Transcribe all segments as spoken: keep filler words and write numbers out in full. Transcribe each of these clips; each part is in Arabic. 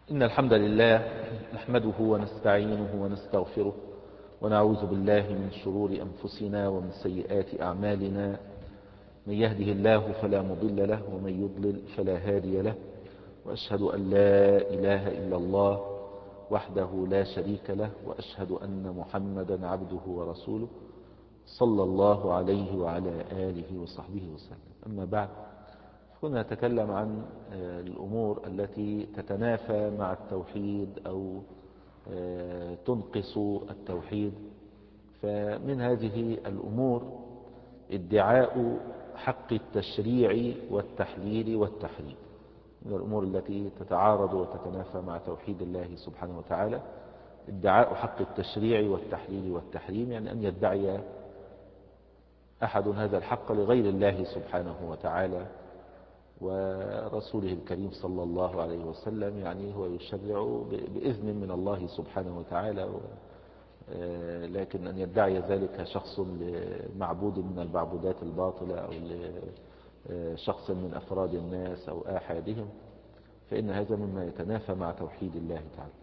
إن الحمد لله نحمده ونستعينه ونستغفره ونعوذ بالله من شرور أنفسنا ومن سيئات أعمالنا. من يهده الله فلا مضل له ومن يضلل فلا هادي له، وأشهد أن لا إله إلا الله وحده لا شريك له، وأشهد أن محمدا عبده ورسوله صلى الله عليه وعلى آله وصحبه وسلم. أما بعد، كنا نتكلم عن الأمور التي تتنافى مع التوحيد أو تنقص التوحيد. فمن هذه الأمور ادعاء حق التشريع والتحليل والتحريم، من الأمور التي تتعارض وتتنافى مع توحيد الله سبحانه وتعالى. ادعاء حق التشريع والتحليل والتحريم، يعني أن يدعي أحد هذا الحق لغير الله سبحانه وتعالى ورسوله الكريم صلى الله عليه وسلم، يعني هو يشرع بإذن من الله سبحانه وتعالى، لكن أن يدعي ذلك شخص لمعبود من المعبودات الباطلة أو لشخص من أفراد الناس أو آحادهم، فإن هذا مما يتنافى مع توحيد الله تعالى.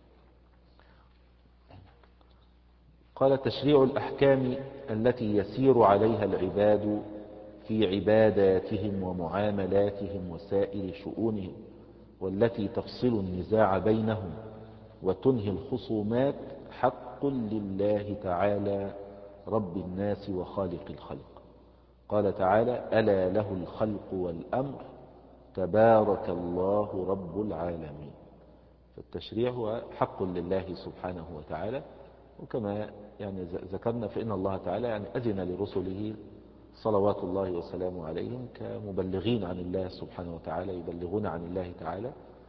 قال: تشريع الأحكام التي يسير عليها العباد في عباداتهم ومعاملاتهم وسائر شؤونهم، والتي تفصل النزاع بينهم وتنهي الخصومات، حق لله تعالى رب الناس وخالق الخلق. قال تعالى: ألا له الخلق والأمر تبارك الله رب العالمين. فالتشريع هو حق لله سبحانه وتعالى، وكما يعني ذكرنا فإن الله تعالى يعني أذن لرسله صلوات الله وسلامه عليهم كمبلغين عن الله سبحانه وتعالى، يبلغون عن الله تعالى،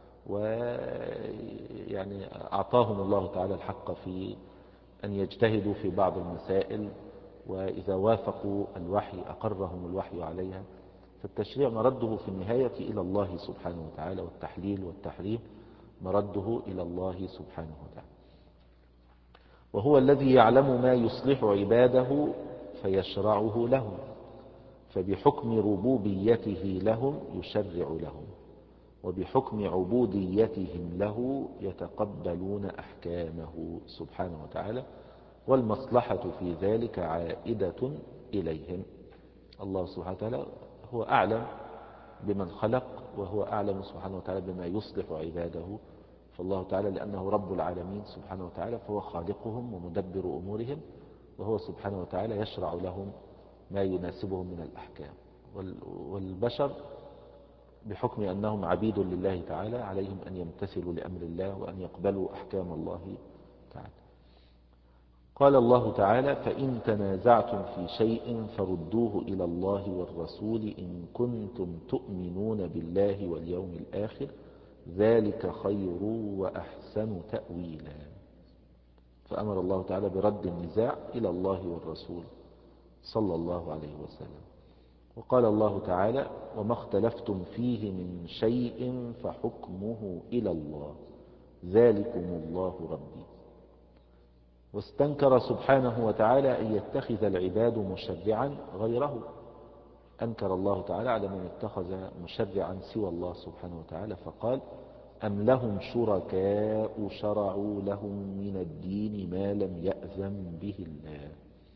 ويعني أعطاهم الله تعالى الحق في أن يجتهدوا في بعض المسائل، وإذا وافقوا الوحي أقرهم الوحي عليها. فالتشريع مرده في النهاية إلى الله سبحانه وتعالى، والتحليل والتحريم مرده إلى الله سبحانه وتعالى. وهو الذي يعلم ما يصلح عباده فيشرعه لهم، فبحكم ربوبيته لهم يشرع لهم، وبحكم عبوديتهم له يتقبلون أحكامه سبحانه وتعالى، والمصلحة في ذلك عائدة إليهم. الله سبحانه وتعالى هو أعلم بمن خلق، وهو أعلم سبحانه وتعالى بما يصلح عباده. فالله تعالى لأنه رب العالمين سبحانه وتعالى فهو خالقهم ومدبر أمورهم، وهو سبحانه وتعالى يشرع لهم ما يناسبهم من الأحكام. والبشر بحكم أنهم عبيد لله تعالى عليهم أن يمتثلوا لأمر الله وأن يقبلوا أحكام الله تعالى. قال الله تعالى: فإن تنازعتم في شيء فردوه إلى الله والرسول إن كنتم تؤمنون بالله واليوم الآخر، ذلك خير وأحسن تأويلا. فأمر الله تعالى برد النزاع إلى الله والرسول صلى الله عليه وسلم. وقال الله تعالى: وما اختلفتم فيه من شيء فحكمه إلى الله ذلكم الله ربي. واستنكر سبحانه وتعالى أن يتخذ العباد مشرعا غيره. أنكر الله تعالى على من اتخذ مشرعا سوى الله سبحانه وتعالى، فقال: أم لهم شركاء شرعوا لهم من الدين ما لم يأذن به الله.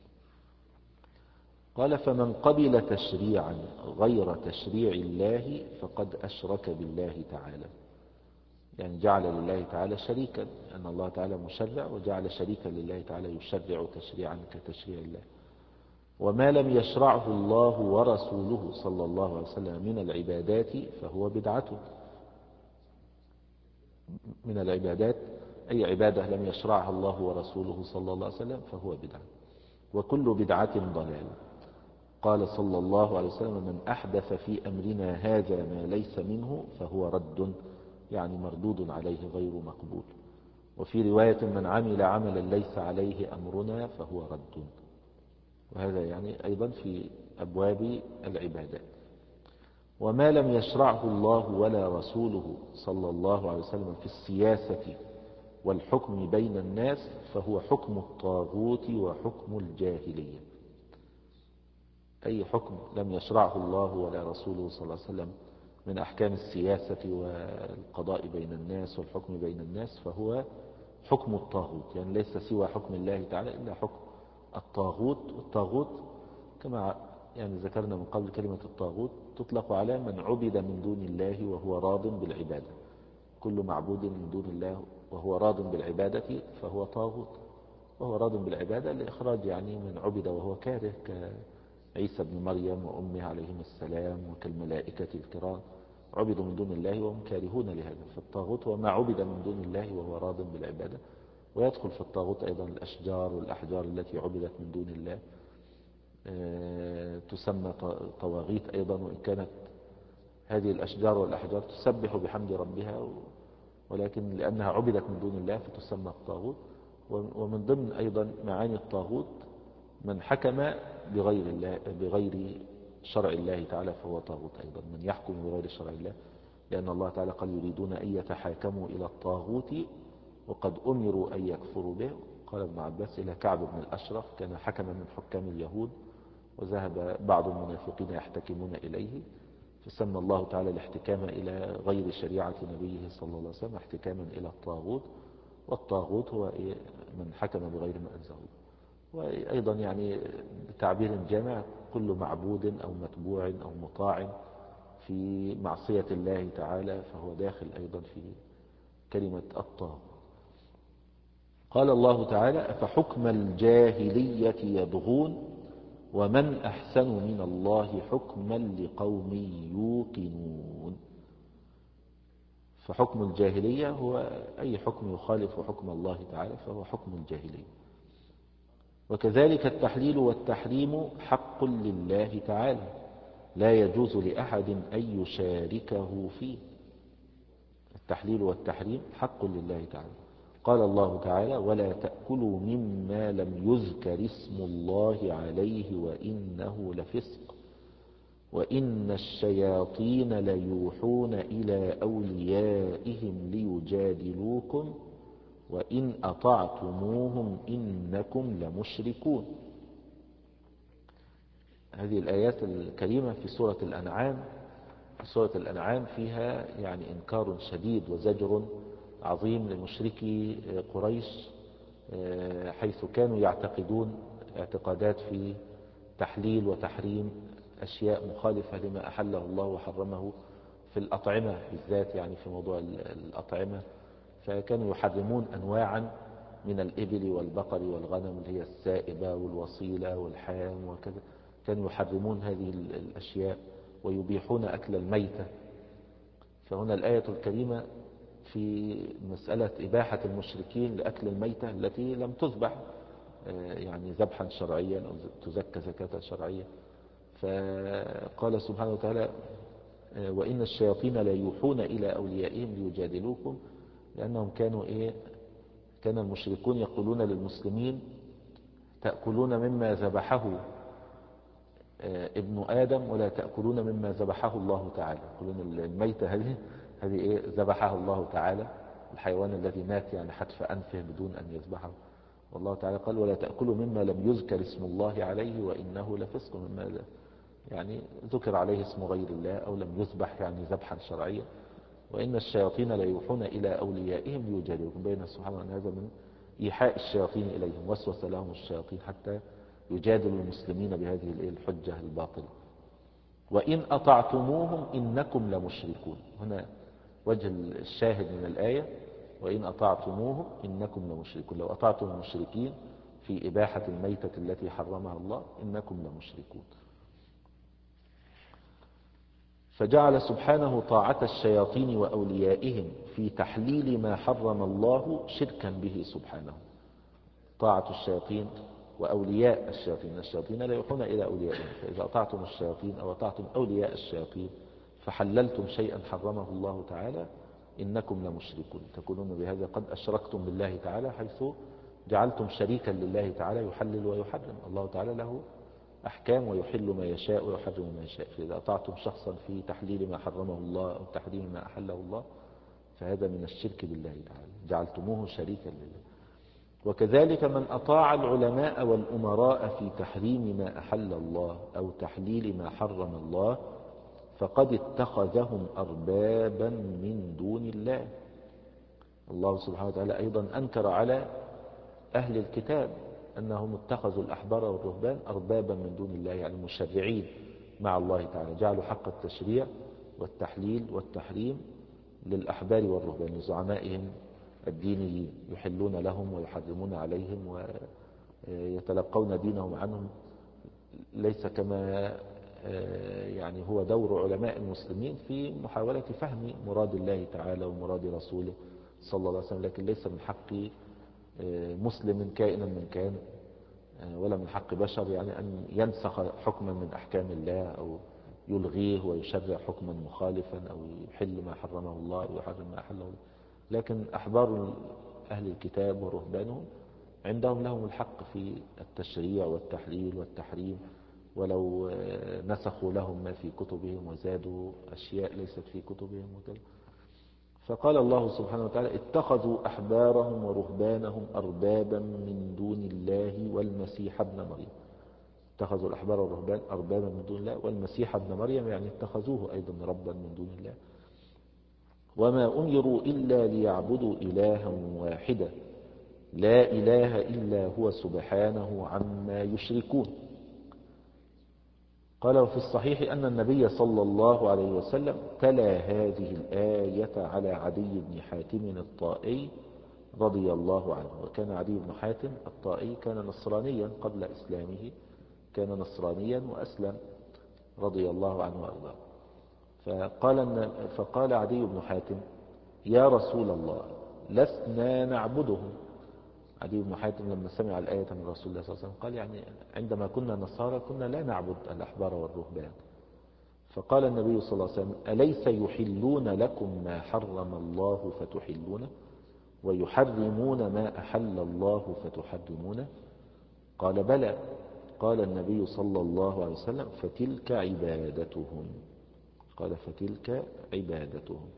قال: فمن قبل تشريعا غير تشريع الله فقد أشرك بالله تعالى، يعني جعل لله تعالى شريكا، أن الله تعالى مشرع وجعل شريكا لله تعالى يشرع تشريعا كتشريع الله. وما لم يشرعه الله ورسوله صلى الله عليه وسلم من العبادات فهو بدعته. من العبادات أي عبادة لم يشرعها الله ورسوله صلى الله عليه وسلم فهو بدعة، وكل بدعة ضلال. قال صلى الله عليه وسلم: من أحدث في أمرنا هذا ما ليس منه فهو رد، يعني مردود عليه غير مقبول. وفي رواية: من عمل عملا ليس عليه أمرنا فهو رد. وهذا يعني أيضا في أبواب العبادات. وما لم يشرعه الله ولا رسوله صلى الله عليه وسلم في السياسة والحكم بين الناس فهو حكم الطاغوت وحكم الجاهلية. أي حكم لم يشرعه الله ولا رسوله صلى الله عليه وسلم من أحكام السياسة والقضاء بين الناس والحكم بين الناس، فهو حكم الطاغوت، يعني ليس سوى حكم الله تعالى إلا حكم الطاغوت. والطاغوت كما يعني ذكرنا من قبل، كلمة الطاغوت تطلق على من عبد من دون الله وهو راض بالعبادة. كل معبود من دون الله وهو راض بالعبادة فهو طاغوت. وهو راض بالعبادة لإخراج يعني من عبد وهو كاره، كعيسى بن مريم وأمه عليهم السلام وكالملائكة الكرام، عبدوا من دون الله وهم كارهون لهذا. فالطاغوت هو ما عبد من دون الله وهو راض بالعبادة. ويدخل في الطاغوت أيضا الأشجار والأحجار التي عبدت من دون الله، تسمى طواغيت أيضا، وإن كانت هذه الأشجار والأحجار تسبح بحمد ربها، ولكن لأنها عبدت من دون الله فتسمى الطاغوت. ومن ضمن أيضا معاني الطاغوت من حكم بغير الله بغير شرع الله تعالى فهو طاغوت أيضا، من يحكم بغير شرع الله، لأن الله تعالى قال يريدون أن يتحاكموا إلى الطاغوت وقد أمروا أن يكفروا به. قال ابن عباس إلى كعب بن الأشرف، كان حكما من حكام اليهود، وذهب بعض المنافقين يحتكمون إليه، فسمى الله تعالى الاحتكام إلى غير شريعة نبيه صلى الله عليه وسلم احتكاما إلى الطاغوت. والطاغوت هو من حكم بغير ما أنزل الله. وأيضا يعني بتعبير جامع كل معبود أو متبوع أو مطاع في معصية الله تعالى فهو داخل أيضا في كلمة الطاغوت. قال الله تعالى أفحكم الجاهلية يبغون ومن أحسن من الله حكما لقوم يوقنون. فحكم الجاهلية هو أي حكم يخالف حكم الله تعالى فهو حكم الجاهلية. وكذلك التحليل والتحريم حق لله تعالى لا يجوز لأحد أن يشاركه فيه. التحليل والتحريم حق لله تعالى. قال الله تعالى ولا تأكلوا مما لم يذكر اسم الله عليه وإنه لفسق وإن الشياطين ليوحون إلى أوليائهم ليجادلوكم وإن أطعتموهم إنكم لمشركون. هذه الآيات الكريمة في سورة الأنعام. سورة الأنعام فيها يعني إنكار شديد وزجر عظيم لمشركي قريش، حيث كانوا يعتقدون اعتقادات في تحليل وتحريم أشياء مخالفة لما أحله الله وحرمه في الأطعمة بالذات، يعني في موضوع الأطعمة. فكانوا يحرمون أنواعا من الإبل والبقر والغنم اللي هي السائبة والوصيلة والحام وكذا، كانوا يحرمون هذه الأشياء ويبيحون أكل الميتة. فهنا الآية الكريمة في مسألة إباحة المشركين لأكل الميتة التي لم تذبح يعني ذبحا شرعيا أو تزكى زكاة شرعية. فقال سبحانه وتعالى وإن الشياطين لا يوحون إلى أوليائهم ليجادلوكم، لأنهم كانوا إيه كان المشركون يقولون للمسلمين تأكلون مما ذبحه ابن آدم ولا تأكلون مما ذبحه الله تعالى. يقولون الميتة هذه هذه إيه ذبحها الله تعالى، الحيوان الذي مات يعني حتف أنفه بدون أن يذبحه. والله تعالى قال ولا تأكلوا مما لم يذكر اسم الله عليه وإنه لفسق، مما يعني ذكر عليه اسم غير الله أو لم يذبح يعني ذبحا شرعيا. وإن الشياطين لا يوحون إلى أوليائهم ليجادلوكم. بين سبحانه أن هذا من إيحاء الشياطين إليهم، وسوس لهم الشياطين حتى يجادلوا المسلمين بهذه الحجة الباطلة. وإن أطعتموهم إنكم لمشركون. هنا وجه الشاهد من الآية وإن أطعتموهم إنكم لمشركون. لو أطعتم المشركين في إباحة الميتة التي حرمها الله إنكم لمشركون. فجعل سبحانه طاعة الشياطين وأوليائهم في تحليل ما حرم الله شركا به سبحانه. طاعة الشياطين وأولياء الشياطين، الشياطين لا يوحون إلى أوليائهم، فإذا أطعتم الشياطين أو أطعتم أولياء الشياطين فحللتم شيئا حرمه الله تعالى إنكم لمشركون. تكونون بهذا قد أشركتم بالله تعالى، حيث جعلتم شريكا لله تعالى يحلل ويحرم. الله تعالى له أحكام ويحل ما يشاء ويحرم ما يشاء. فإذا أطعتم شخصا في تحليل ما حرمه الله أو تحريم ما أحله الله فهذا من الشرك بالله تعالى، جعلتموه شريكا لله. وكذلك من أطاع العلماء والأمراء في تحريم ما أحل الله أو تحليل ما حرم الله فقد اتخذهم أربابا من دون الله. الله سبحانه وتعالى أيضا أنكر على أهل الكتاب أنهم اتخذوا الأحبار والرهبان أربابا من دون الله، يعني مشرعين مع الله تعالى، جعلوا حق التشريع والتحليل والتحريم للأحبار والرهبان لزعمائهم الدينيين، يحلون لهم ويحرمون عليهم ويتلقون دينهم عنهم، ليس كما يعني هو دور علماء المسلمين في محاولة فهم مراد الله تعالى ومراد رسوله صلى الله عليه وسلم، لكن ليس من حق مسلم كائنا من كان ولا من حق بشر يعني أن ينسخ حكما من أحكام الله أو يلغيه ويشرع حكما مخالفا أو يحل ما حرمه الله أو يحرم ما أحله الله. لكن أحبار أهل الكتاب ورهبانهم عندهم لهم الحق في التشريع والتحليل والتحريم، ولو نسخوا لهم ما في كتبهم وزادوا أشياء ليست في كتبهم وكذا. فقال الله سبحانه وتعالى اتخذوا أحبارهم ورهبانهم أربابا من دون الله والمسيح ابن مريم. اتخذوا الأحبار والرهبان أربابا من دون الله والمسيح ابن مريم، يعني اتخذوه أيضا ربا من دون الله. وما أمروا إلا ليعبدوا إلها واحدا لا إله إلا هو سبحانه عما يشركون. قال وفي الصحيح أن النبي صلى الله عليه وسلم تلا هذه الآية على عدي بن حاتم الطائي رضي الله عنه. وكان عدي بن حاتم الطائي كان نصرانيا قبل إسلامه، كان نصرانيا وأسلم رضي الله عنه وأرضاه. فقال, فقال عدي بن حاتم يا رسول الله لسنا نعبدهم. عدي بن حاتم لما سمع الآية من رسول الله صلى الله عليه وسلم قال يعني عندما كنا نصارى كنا لا نعبد الأحبار والرهبان. فقال النبي صلى الله عليه وسلم أليس يحلون لكم ما حرم الله فتحلونه ويحرمون ما أحل الله فتحرمونه؟ قال بلى. قال النبي صلى الله عليه وسلم فتلك عبادتهم. قال فتلك عبادتهم.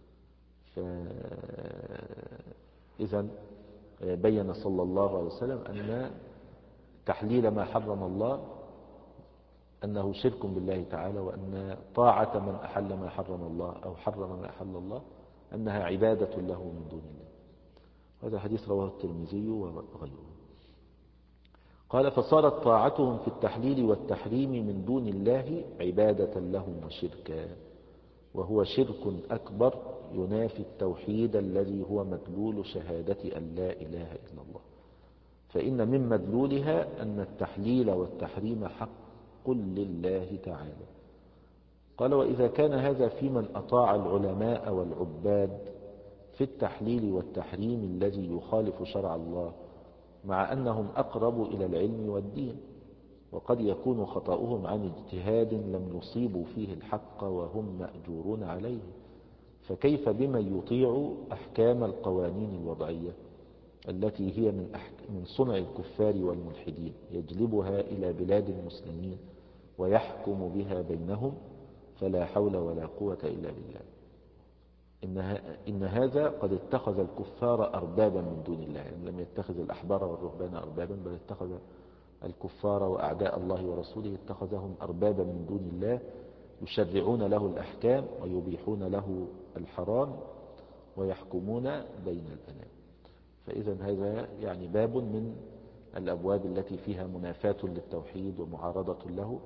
فإذن بين صلى الله عليه وسلم أن تحليل ما حرم الله أنه شرك بالله تعالى، وأن طاعة من أحل ما حرم الله أو حرم ما أحل الله أنها عبادة له من دون الله. هذا حديث رواه الترمذي وغيره. قال فصارت طاعتهم في التحليل والتحريم من دون الله عبادة لهم وشركا، وهو شرك أكبر ينافي التوحيد الذي هو مدلول شهادة أن لا إله إلا الله. فإن من مدلولها أن التحليل والتحريم حق لله تعالى. قال وإذا كان هذا في من أطاع العلماء والعباد في التحليل والتحريم الذي يخالف شرع الله، مع أنهم أقرب إلى العلم والدين، وقد يكون خطأهم عن اجتهاد لم يصيبوا فيه الحق وهم مأجورون عليه، فكيف بمن يطيع أحكام القوانين الوضعية التي هي من, من صنع الكفار والملحدين، يجلبها إلى بلاد المسلمين ويحكم بها بينهم، فلا حول ولا قوة إلا بالله. إن, إن هذا قد اتخذ الكفار أربابا من دون الله، يعني لم يتخذ الأحبار والرهبان أربابا، بل اتخذ الكفار وأعداء الله ورسوله اتخذهم أربابا من دون الله يشرعون له الأحكام ويبيحون له الحرام ويحكمون بين الأنام. فإذا هذا يعني باب من الأبواب التي فيها منافاة للتوحيد ومعارضة له،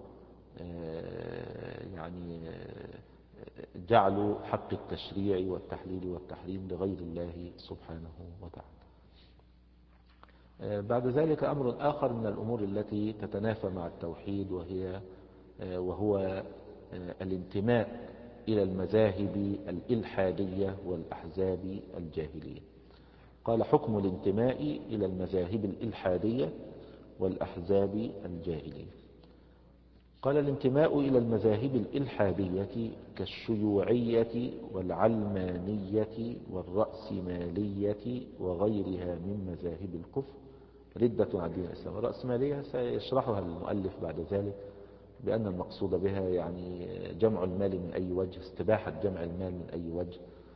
يعني جعلوا حق التشريع والتحليل والتحريم لغير الله سبحانه وتعالى. بعد ذلك أمر آخر من الأمور التي تتنافى مع التوحيد، وهي وهو الانتماء إلى المذاهب الإلحادية والأحزاب الجاهلية. قال حكم الانتماء إلى المذاهب الإلحادية والأحزاب الجاهلية. قال الانتماء إلى المذاهب الإلحادية كالشيوعية والعلمانية والرأسمالية وغيرها من مذاهب الكفر ردة عن دين الإسلام. الرأسمالية سيشرحها المؤلف بعد ذلك بأن المقصود بها يعني جمع المال من أي وجه، استباحة جمع المال من أي وجه،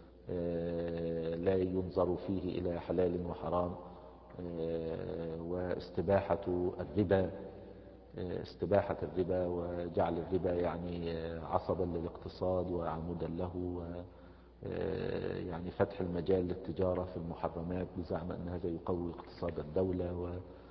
لا ينظر فيه إلى حلال وحرام، واستباحة الربا استباحة الربا وجعل الربا يعني عصبا للاقتصاد وعمودا له، يعني فتح المجال للتجارة في المحرمات بزعم أن هذا يقوي اقتصاد الدولة، و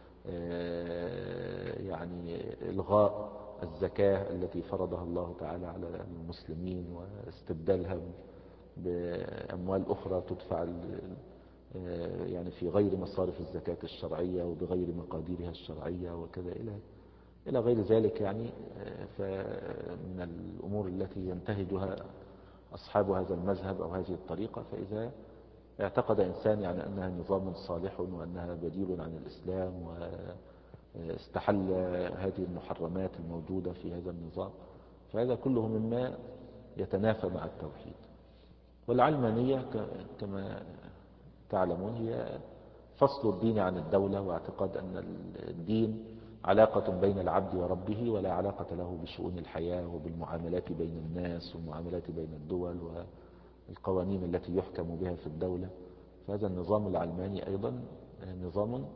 يعني إلغاء الزكاة التي فرضها الله تعالى على المسلمين واستبدالها بأموال أخرى تدفع يعني في غير مصارف الزكاة الشرعية وبغير مقاديرها الشرعية وكذا إلى إلى غير ذلك. يعني فمن الأمور التي ينتهجها أصحاب هذا المذهب أو هذه الطريقة، فإذا اعتقد إنسان يعني أنها نظام صالح وأنها بديل عن الإسلام واستحل هذه المحرمات الموجودة في هذا النظام، فهذا كله مما يتنافى مع التوحيد. والعلمانية كما تعلمون هي فصل الدين عن الدولة، واعتقاد أن الدين علاقة بين العبد وربه ولا علاقة له بشؤون الحياة وبالمعاملات بين الناس والمعاملات بين الدول والقوانين التي يحكم بها في الدولة. فهذا النظام العلماني أيضا نظام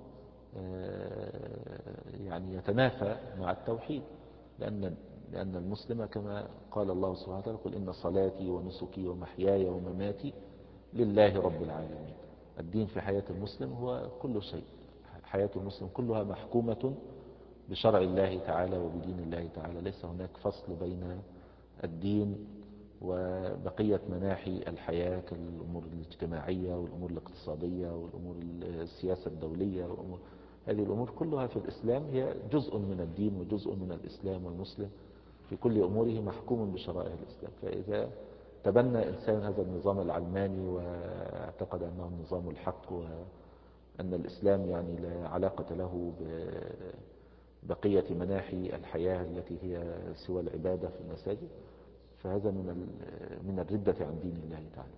يعني يتنافى مع التوحيد، لأن لأن المسلم كما قال الله سبحانه وتعالى: قل إن صلاتي ونسكي ومحياي ومماتي لله رب العالمين. الدين في حياة المسلم هو كل شيء، حياة المسلم كلها محكومة بشرع الله تعالى وبدين الله تعالى، ليس هناك فصل بين الدين وبقية مناحي الحياة كالأمور الاجتماعية والأمور الاقتصادية والأمور السياسة الدولية والأمور هذه الأمور كلها في الإسلام هي جزء من الدين وجزء من الإسلام، والمسلم في كل أموره محكوم بشرائع الإسلام. فإذا تبنى إنسان هذا النظام العلماني واعتقد أنه النظام الحق وأن الإسلام يعني لا علاقة له ببقية مناحي الحياة التي هي سوى العبادة في المساجد، فهذا من من الردة عن دين الله تعالى.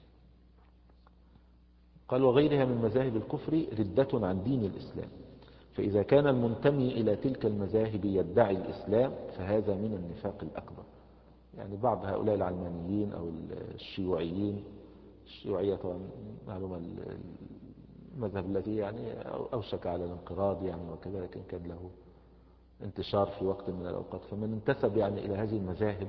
قال: وغيرها من مذاهب الكفر ردة عن دين الإسلام، فإذا كان المنتمي إلى تلك المذاهب يدعي الإسلام فهذا من النفاق الأكبر. يعني بعض هؤلاء العلمانيين أو الشيوعيين، الشيوعية طبعا معلومة المذهب الذي يعني أوشك على الانقراض يعني وكذا، لكن كان له انتشار في وقت من الأوقات، فمن انتسب يعني إلى هذه المذاهب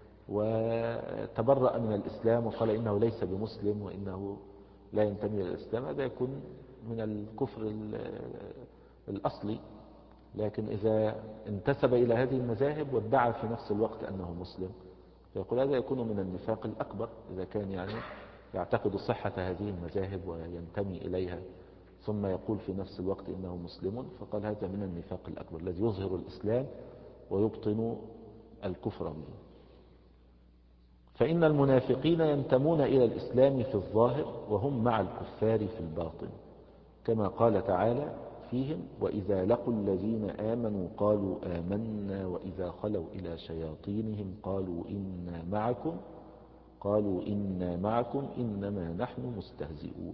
وتبرأ من الإسلام وقال إنه ليس بمسلم وإنه لا ينتمي إلى الإسلام، هذا يكون من الكفر الأصلي. لكن إذا انتسب إلى هذه المذاهب وادعى في نفس الوقت أنه مسلم، فيقول هذا يكون من النفاق الأكبر. إذا كان يعني يعتقد صحة هذه المذاهب وينتمي إليها ثم يقول في نفس الوقت إنه مسلم، فقال هذا من النفاق الأكبر الذي يظهر الإسلام ويبطن الكفر به. فإن المنافقين ينتمون إلى الإسلام في الظاهر وهم مع الكفار في الباطن، كما قال تعالى فيهم: وإذا لقوا الذين آمنوا قالوا آمنا وإذا خلوا إلى شياطينهم قالوا إنا معكم قالوا إنا معكم إنما نحن مستهزئون.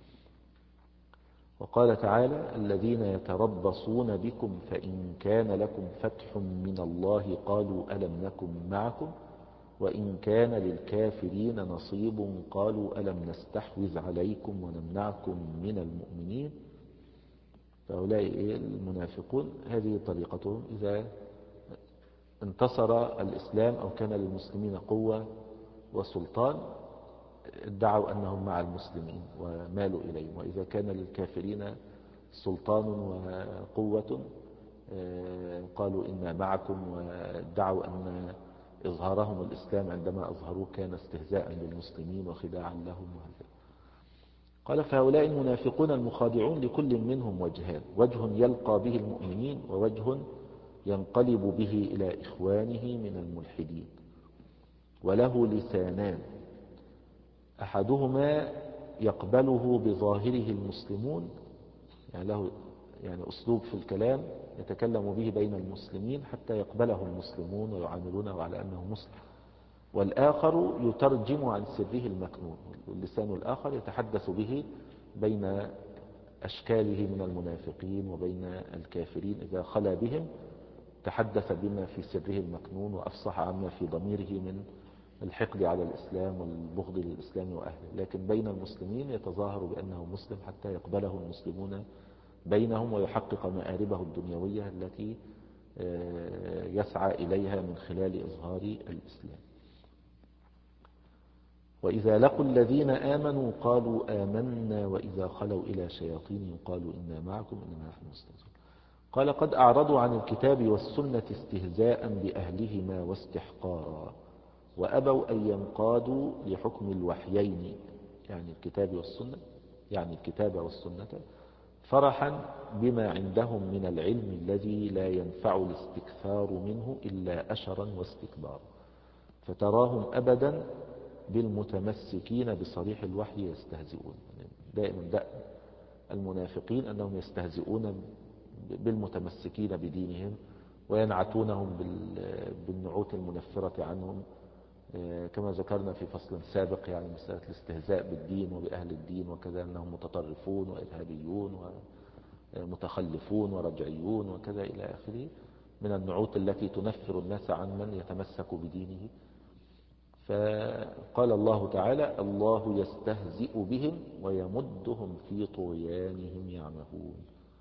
وقال تعالى: الذين يتربصون بكم فإن كان لكم فتح من الله قالوا ألم نكن معكم وإن كان للكافرين نصيب قالوا ألم نستحوذ عليكم ونمنعكم من المؤمنين. فهؤلاء المنافقون هذه طريقتهم: إذا انتصر الإسلام أو كان للمسلمين قوة وسلطان ادعوا أنهم مع المسلمين ومالوا إليهم، وإذا كان للكافرين سلطان وقوة قالوا إنا معكم، وادعوا أن إظهارهم الإسلام عندما أظهروه كان استهزاء للمسلمين وخداعا لهم. وهذا قال: فهؤلاء المنافقون المخادعون لكل منهم وجهان: وجه يلقى به المؤمنين ووجه ينقلب به إلى إخوانه من الملحدين، وله لسانان أحدهما يقبله بظاهره المسلمون، يعني له يعني أسلوب في الكلام يتكلم به بين المسلمين حتى يقبله المسلمون ويعاملونه على أنه مسلم، والآخر يترجم عن سره المكنون، واللسان الآخر يتحدث به بين أشكاله من المنافقين وبين الكافرين. إذا خلا بهم تحدث بما في سره المكنون وأفصح عما في ضميره من الحقد على الإسلام والبغض للإسلام وأهله، لكن بين المسلمين يتظاهر بأنه مسلم حتى يقبله المسلمون بينهم ويحقق مآربه الدنيوية التي يسعى إليها من خلال إظهار الإسلام. وإذا لقوا الذين آمنوا قالوا آمنا وإذا خلوا إلى شياطينهم قالوا إنا معكم إنما نحن مستهزئون. قال قد أعرضوا عن الكتاب والسنة استهزاء بأهلهما واستحقارا وأبوا أن ينقادوا لحكم الوحيين، يعني الكتاب والسنة، يعني الكتاب والسنة، فرحا بما عندهم من العلم الذي لا ينفع الاستكثار منه إلا أشرا واستكبارا، فتراهم أبدا بالمتمسكين بصريح الوحي يستهزئون. يعني دائما دأب المنافقين أنهم يستهزئون بالمتمسكين بدينهم وينعتونهم بالنعوت المنفرة عنهم، كما ذكرنا في فصل سابق، يعني مسألة الاستهزاء بالدين وبأهل الدين وكذا، أنهم متطرفون وإرهابيون ومتخلفون ورجعيون وكذا إلى آخره من النعوت التي تنفر الناس عن من يتمسك بدينه. فقال الله تعالى الله يستهزئ بهم ويمدهم في طغيانهم يعمهون.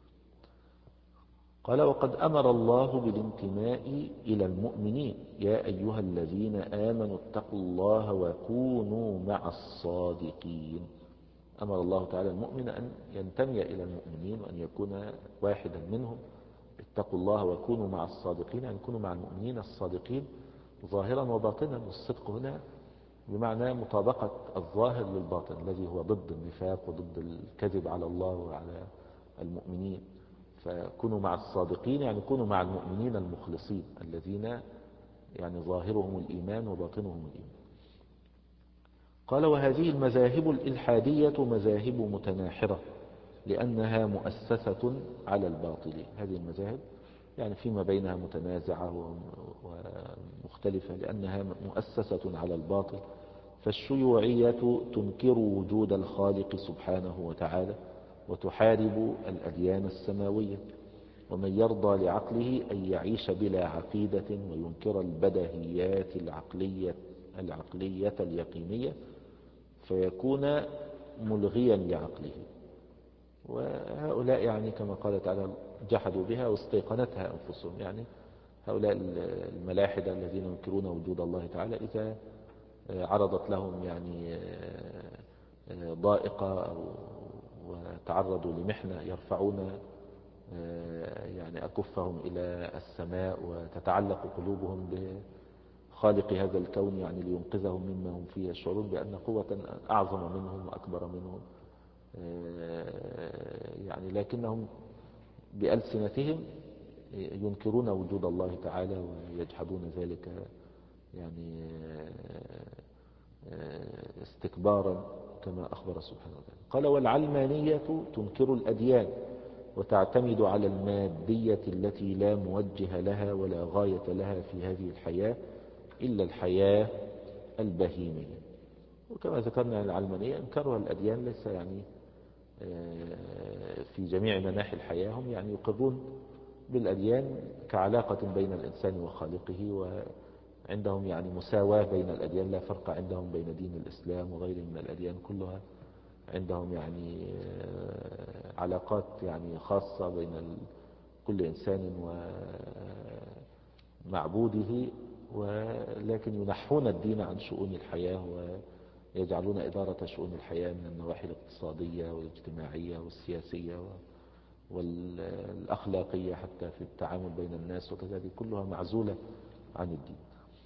قال وقد أمر الله بالانتماء إلى المؤمنين يا أيها الذين آمنوا اتقوا الله وكونوا مع الصادقين. أمر الله تعالى المؤمن أن ينتمي إلى المؤمنين وأن يكون واحدا منهم. اتقوا الله وكونوا مع الصادقين، أن يكونوا مع المؤمنين الصادقين ظاهرا وباطنا. والصدق هنا بمعنى مطابقة الظاهر للباطن الذي هو ضد النفاق وضد الكذب على الله وعلى المؤمنين. فكونوا مع الصادقين يعني كونوا مع المؤمنين المخلصين الذين يعني ظاهرهم الإيمان وباطنهم الإيمان. قال وهذه المذاهب الإلحادية مذاهب متناحرة لأنها مؤسسة على الباطل. هذه المذاهب يعني فيما بينها متنازعة ومختلفة لأنها مؤسسة على الباطل. فالشيوعية تنكر وجود الخالق سبحانه وتعالى وتحارب الأديان السماوية، ومن يرضى لعقله أن يعيش بلا عقيدة وينكر البدهيات العقلية, العقلية اليقينية فيكون ملغيا لعقله. وهؤلاء يعني كما قال تعالى جحدوا بها واستيقنتها أنفسهم، يعني هؤلاء الملاحدة الذين ينكرون وجود الله تعالى إذا عرضت لهم يعني ضائقة أو وتعرضوا لمحنة يرفعون يعني أكفهم إلى السماء وتتعلق قلوبهم بخالق هذا الكون يعني لينقذهم مما هم فيه، يشعرون بأن قوة أعظم منهم وأكبر منهم، يعني لكنهم بألسنتهم ينكرون وجود الله تعالى ويجحدون ذلك يعني استكبارا كما أخبر سبحانه وتعالى. قال والعلمانية تنكر الأديان وتعتمد على المادية التي لا موجه لها ولا غاية لها في هذه الحياة إلا الحياة البهيمية. وكما ذكرنا العلمانية انكرها الأديان ليس يعني في جميع مناحي الحياة، هم يعني يقرون بالأديان كعلاقة بين الإنسان وخالقه، وعندهم يعني مساواة بين الأديان، لا فرق عندهم بين دين الإسلام وغيره من الأديان، كلها عندهم يعني علاقات يعني خاصة بين كل إنسان ومعبوده، ولكن ينحون الدين عن شؤون الحياة ويجعلون إدارة شؤون الحياة من النواحي الاقتصادية والاجتماعية والسياسية والأخلاقية حتى في التعامل بين الناس وكذا، كلها معزولة عن الدين.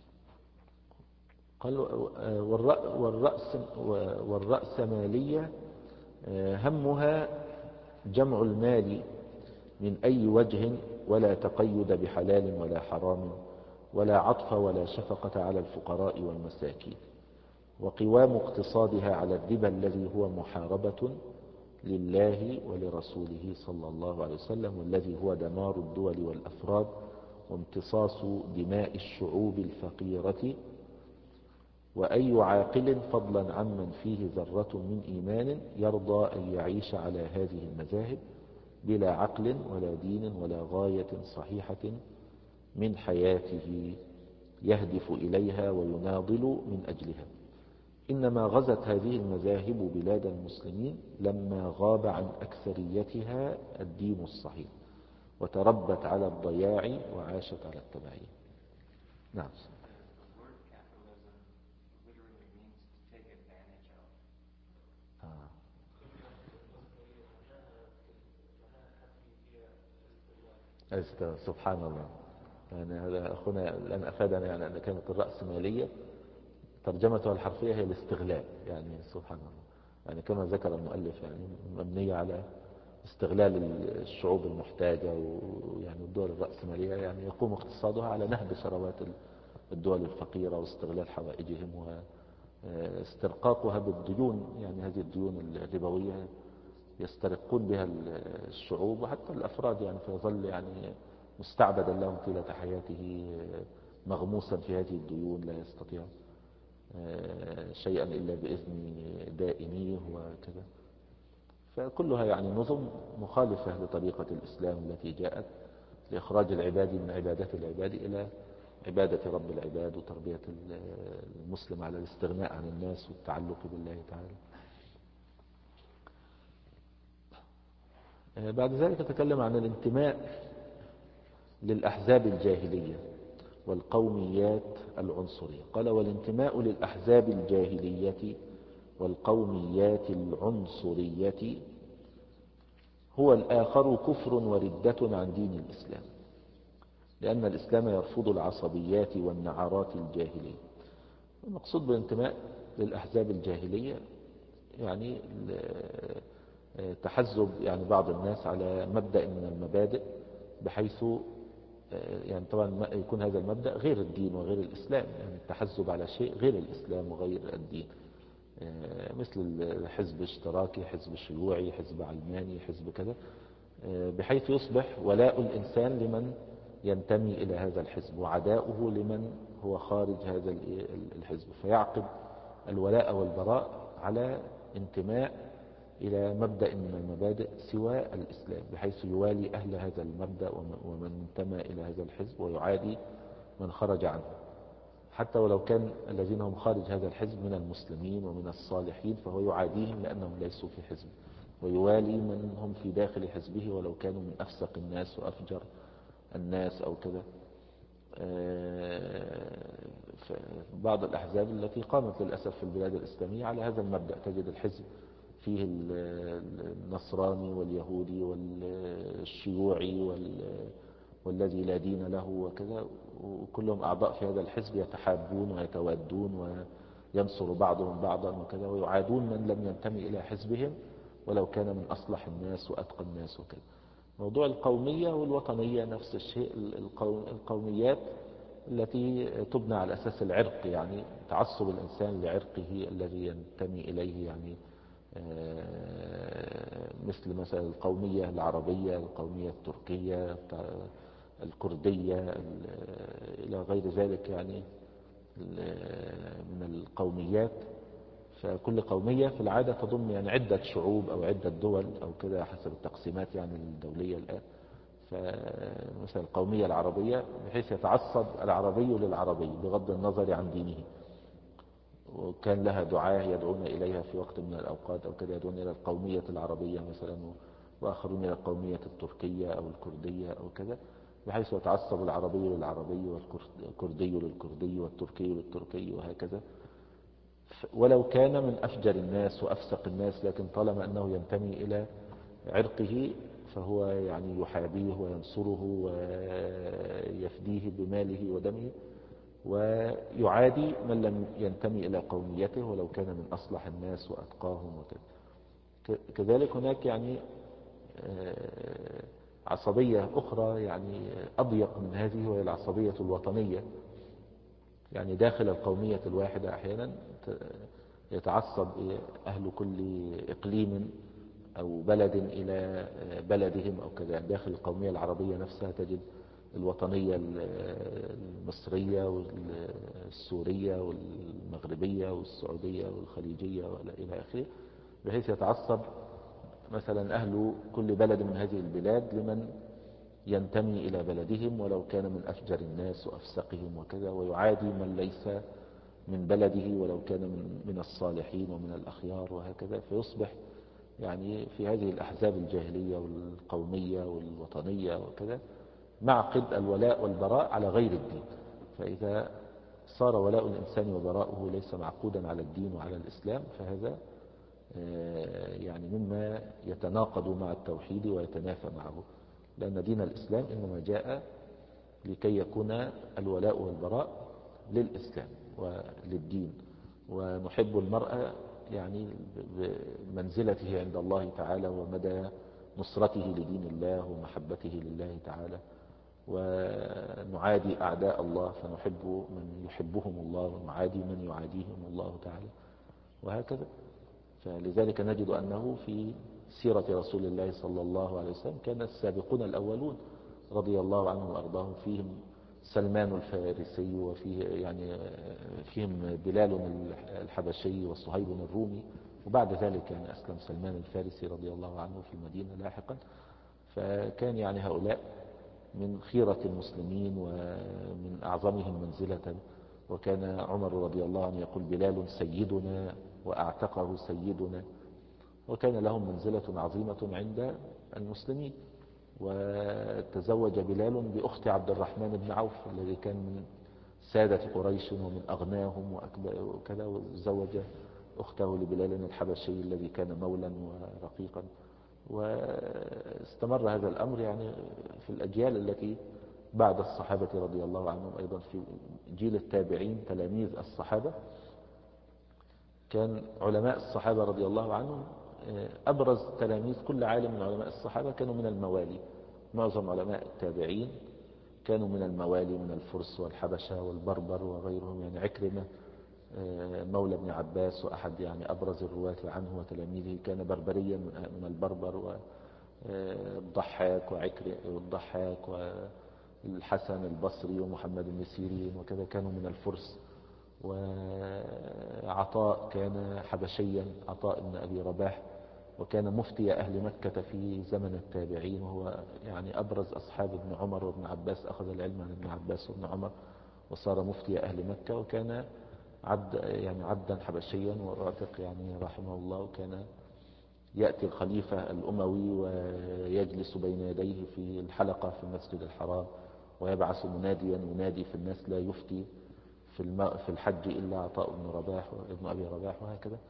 قال والرأس والرأسمالية همها جمع المال من أي وجه ولا تقيد بحلال ولا حرام ولا عطف ولا شفقة على الفقراء والمساكين، وقوام اقتصادها على الربا الذي هو محاربة لله ولرسوله صلى الله عليه وسلم، والذي هو دمار الدول والأفراد وامتصاص دماء الشعوب الفقيرة. وأي عاقل فضلا عمن فيه ذرة من إيمان يرضى أن يعيش على هذه المذاهب بلا عقل ولا دين ولا غاية صحيحة من حياته يهدف إليها ويناضل من أجلها. إنما غزت هذه المذاهب بلاد المسلمين لما غاب عن أكثريتها الدين الصحيح، وتربت على الضياع وعاشت على التبعية. نعم. آه. سبحان الله. يعني هذا أخونا الآن أفادنا يعني أن كلمة الرأسمالية ترجمتها الحرفية هي الاستغلال. يعني سبحان الله، يعني كما ذكر المؤلف يعني مبنية على استغلال الشعوب المحتاجة، ويعني الدول الرأسمالية يعني يقوم اقتصادها على نهب ثروات الدول الفقيرة واستغلال حوائجهم واسترقاقها بالديون. يعني هذه الديون الربوية يسترقون بها الشعوب وحتى الأفراد، يعني فيظل يعني مستعبدا لهم طيلة حياته، مغموسا في هذه الديون، لا يستطيع شيئا إلا بإذن دائنيه وكذا. فكلها يعني نظم مخالفة لطريقة الإسلام التي جاءت لإخراج العباد من عبادات العباد إلى عبادة رب العباد، وتربية المسلم على الاستغناء عن الناس والتعلق بالله تعالى. بعد ذلك تكلم عن الانتماء للأحزاب الجاهلية والقوميات العنصرية. قال: والانتماء للأحزاب الجاهلية والقوميات العنصرية هو الآخر كفر وردة عن دين الإسلام، لأن الإسلام يرفض العصبيات والنعرات الجاهلية. المقصود بالانتماء للأحزاب الجاهلية يعني تحزب يعني بعض الناس على مبدأ من المبادئ، بحيث يعني طبعا يكون هذا المبدأ غير الدين وغير الإسلام، يعني التحزب على شيء غير الإسلام وغير الدين، مثل الحزب الاشتراكي، حزب شيوعي، حزب علماني، حزب كذا، بحيث يصبح ولاء الإنسان لمن ينتمي إلى هذا الحزب وعداؤه لمن هو خارج هذا الحزب، فيعقد الولاء والبراء على انتماء إلى مبدأ من المبادئ سوى الإسلام، بحيث يوالي أهل هذا المبدأ ومن انتمى إلى هذا الحزب ويعادي من خرج عنه، حتى ولو كان الذين هم خارج هذا الحزب من المسلمين ومن الصالحين فهو يعاديهم لأنهم ليسوا في حزب، ويوالي من هم في داخل حزبه ولو كانوا من أفسق الناس وأفجر الناس أو كذا. بعض الأحزاب التي قامت للأسف في البلاد الإسلامية على هذا المبدأ، تجد الحزب فيه النصراني واليهودي والشيوعي والذي لا دين له وكذا، وكلهم أعضاء في هذا الحزب يتحابون ويتوادون وينصر بعضهم بعضا وكذا، ويعادون من لم ينتمي إلى حزبهم ولو كان من أصلح الناس وأتقى الناس وكذا. موضوع القومية والوطنية نفس الشيء. القوميات التي تبنى على أساس العرق، يعني تعصب الإنسان لعرقه الذي ينتمي إليه، يعني مثل مثلا القومية العربية، القومية التركية، الكردية، إلى غير ذلك يعني من القوميات. فكل قومية في العادة تضم يعني عدة شعوب أو عدة دول أو كذا حسب التقسيمات يعني الدولية الآن. فمثلا القومية العربية بحيث يتعصب العربي للعربي بغض النظر عن دينه، وكان لها دعاة يدعون إليها في وقت من الأوقات أو كذا، يدعون إلى القومية العربية مثلا، وآخرون إلى القومية التركية أو الكردية أو كذا، بحيث يتعصب العربي للعربي والكردي للكردي والتركي للتركي وهكذا، ولو كان من أفجر الناس وأفسق الناس، لكن طالما أنه ينتمي إلى عرقه فهو يعني يحابيه وينصره ويفديه بماله ودمه، ويعادي من لم ينتمي إلى قوميته ولو كان من أصلح الناس وأتقاهم وكذا. كذلك هناك يعني عصبية أخرى يعني أضيق من هذه، وهي العصبية الوطنية. يعني داخل القومية الواحدة أحيانا يتعصب أهل كل إقليم أو بلد إلى بلدهم أو كذا. يعني داخل القومية العربية نفسها تجد الوطنية المصرية والسورية والمغربية والسعودية والخليجية إلى آخره، بحيث يتعصب مثلا أهل كل بلد من هذه البلاد لمن ينتمي إلى بلدهم ولو كان من أفجر الناس وأفسقهم وكذا، ويعادي من ليس من بلده ولو كان من من الصالحين ومن الأخيار وهكذا. فيصبح يعني في هذه الأحزاب الجاهلية والقومية والوطنية وكذا معقد الولاء والبراء على غير الدين. فإذا صار ولاء الإنسان وبراؤه ليس معقودا على الدين وعلى الإسلام فهذا يعني مما يتناقض مع التوحيد ويتنافى معه، لأن دين الإسلام إنما جاء لكي يكون الولاء والبراء للإسلام وللدين، ونحب المرأة يعني بمنزلته عند الله تعالى ومدى نصرته لدين الله ومحبته لله تعالى، ونعادي أعداء الله فنحب من يحبهم الله ونعادي من يعاديهم الله تعالى، وهكذا. فلذلك نجد أنه في سيرة رسول الله صلى الله عليه وسلم كان السابقون الأولون رضي الله عنهم وأرضاهم فيهم سلمان الفارسي، وفيه يعني فيهم بلال الحبشي وصهيب الرومي، وبعد ذلك يعني أسلم سلمان الفارسي رضي الله عنه في المدينة لاحقا. فكان يعني هؤلاء من خيرة المسلمين ومن أعظمهم منزلة. وكان عمر رضي الله عنه يقول بلال سيدنا وأعتقه سيدنا، وكان لهم منزلة عظيمة عند المسلمين. وتزوج بلال بأخت عبد الرحمن بن عوف الذي كان من سادة قريش ومن أغناهم وكذا، وزوج أخته لبلال الحبشي الذي كان مولا ورقيقا. واستمر هذا الأمر يعني في الأجيال التي بعد الصحابة رضي الله عنهم، أيضا في جيل التابعين تلاميذ الصحابة كان علماء الصحابة رضي الله عنهم أبرز تلاميذ كل عالم من علماء الصحابة كانوا من الموالي. معظم علماء التابعين كانوا من الموالي من الفرس والحبشة والبربر وغيرهم، يعني عكرمة مولى ابن عباس وأحد يعني أبرز الرواة عنه وتلاميذه كان بربريا من البربر، والضحاك وعكرمة والضحاك والحسن البصري ومحمد بن سيرين وكذا كانوا من الفرس. وعطاء كان حبشيا، عطاء بن أبي رباح، وكان مفتي أهل مكة في زمن التابعين، وهو يعني أبرز أصحاب ابن عمر وابن عباس، أخذ العلم عن ابن عباس وابن عمر وصار مفتي أهل مكة، وكان عبد يعني عبدا حبشيا وأعتق يعني رحمه الله. وكان يأتي الخليفة الأموي ويجلس بين يديه في الحلقة في المسجد الحرام ويبعث مناديا ينادي في الناس لا يفتي في في الحج إلا عطاء بن رباح وابن أبي رباح وهكذا.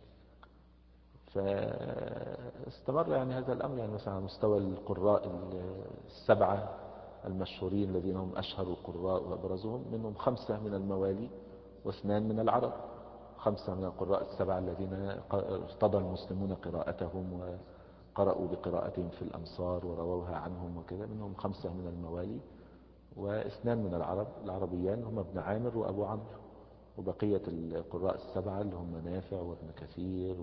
فاستمر يعني هذا الأمر، يعني مثلا على مستوى القراء السبعة المشهورين الذين هم أشهر القراء وأبرزهم، منهم خمسة من الموالي واثنان من العرب. خمسة من القراء السبعة الذين ارتضى المسلمون قراءتهم وقرأوا بقراءتهم في الأمصار ورووها عنهم وكذا، منهم خمسة من الموالي واثنان من العرب العربيان هم ابن عامر وأبو عمرو، وبقية القراء السبعة اللي هم نافع وابن كثير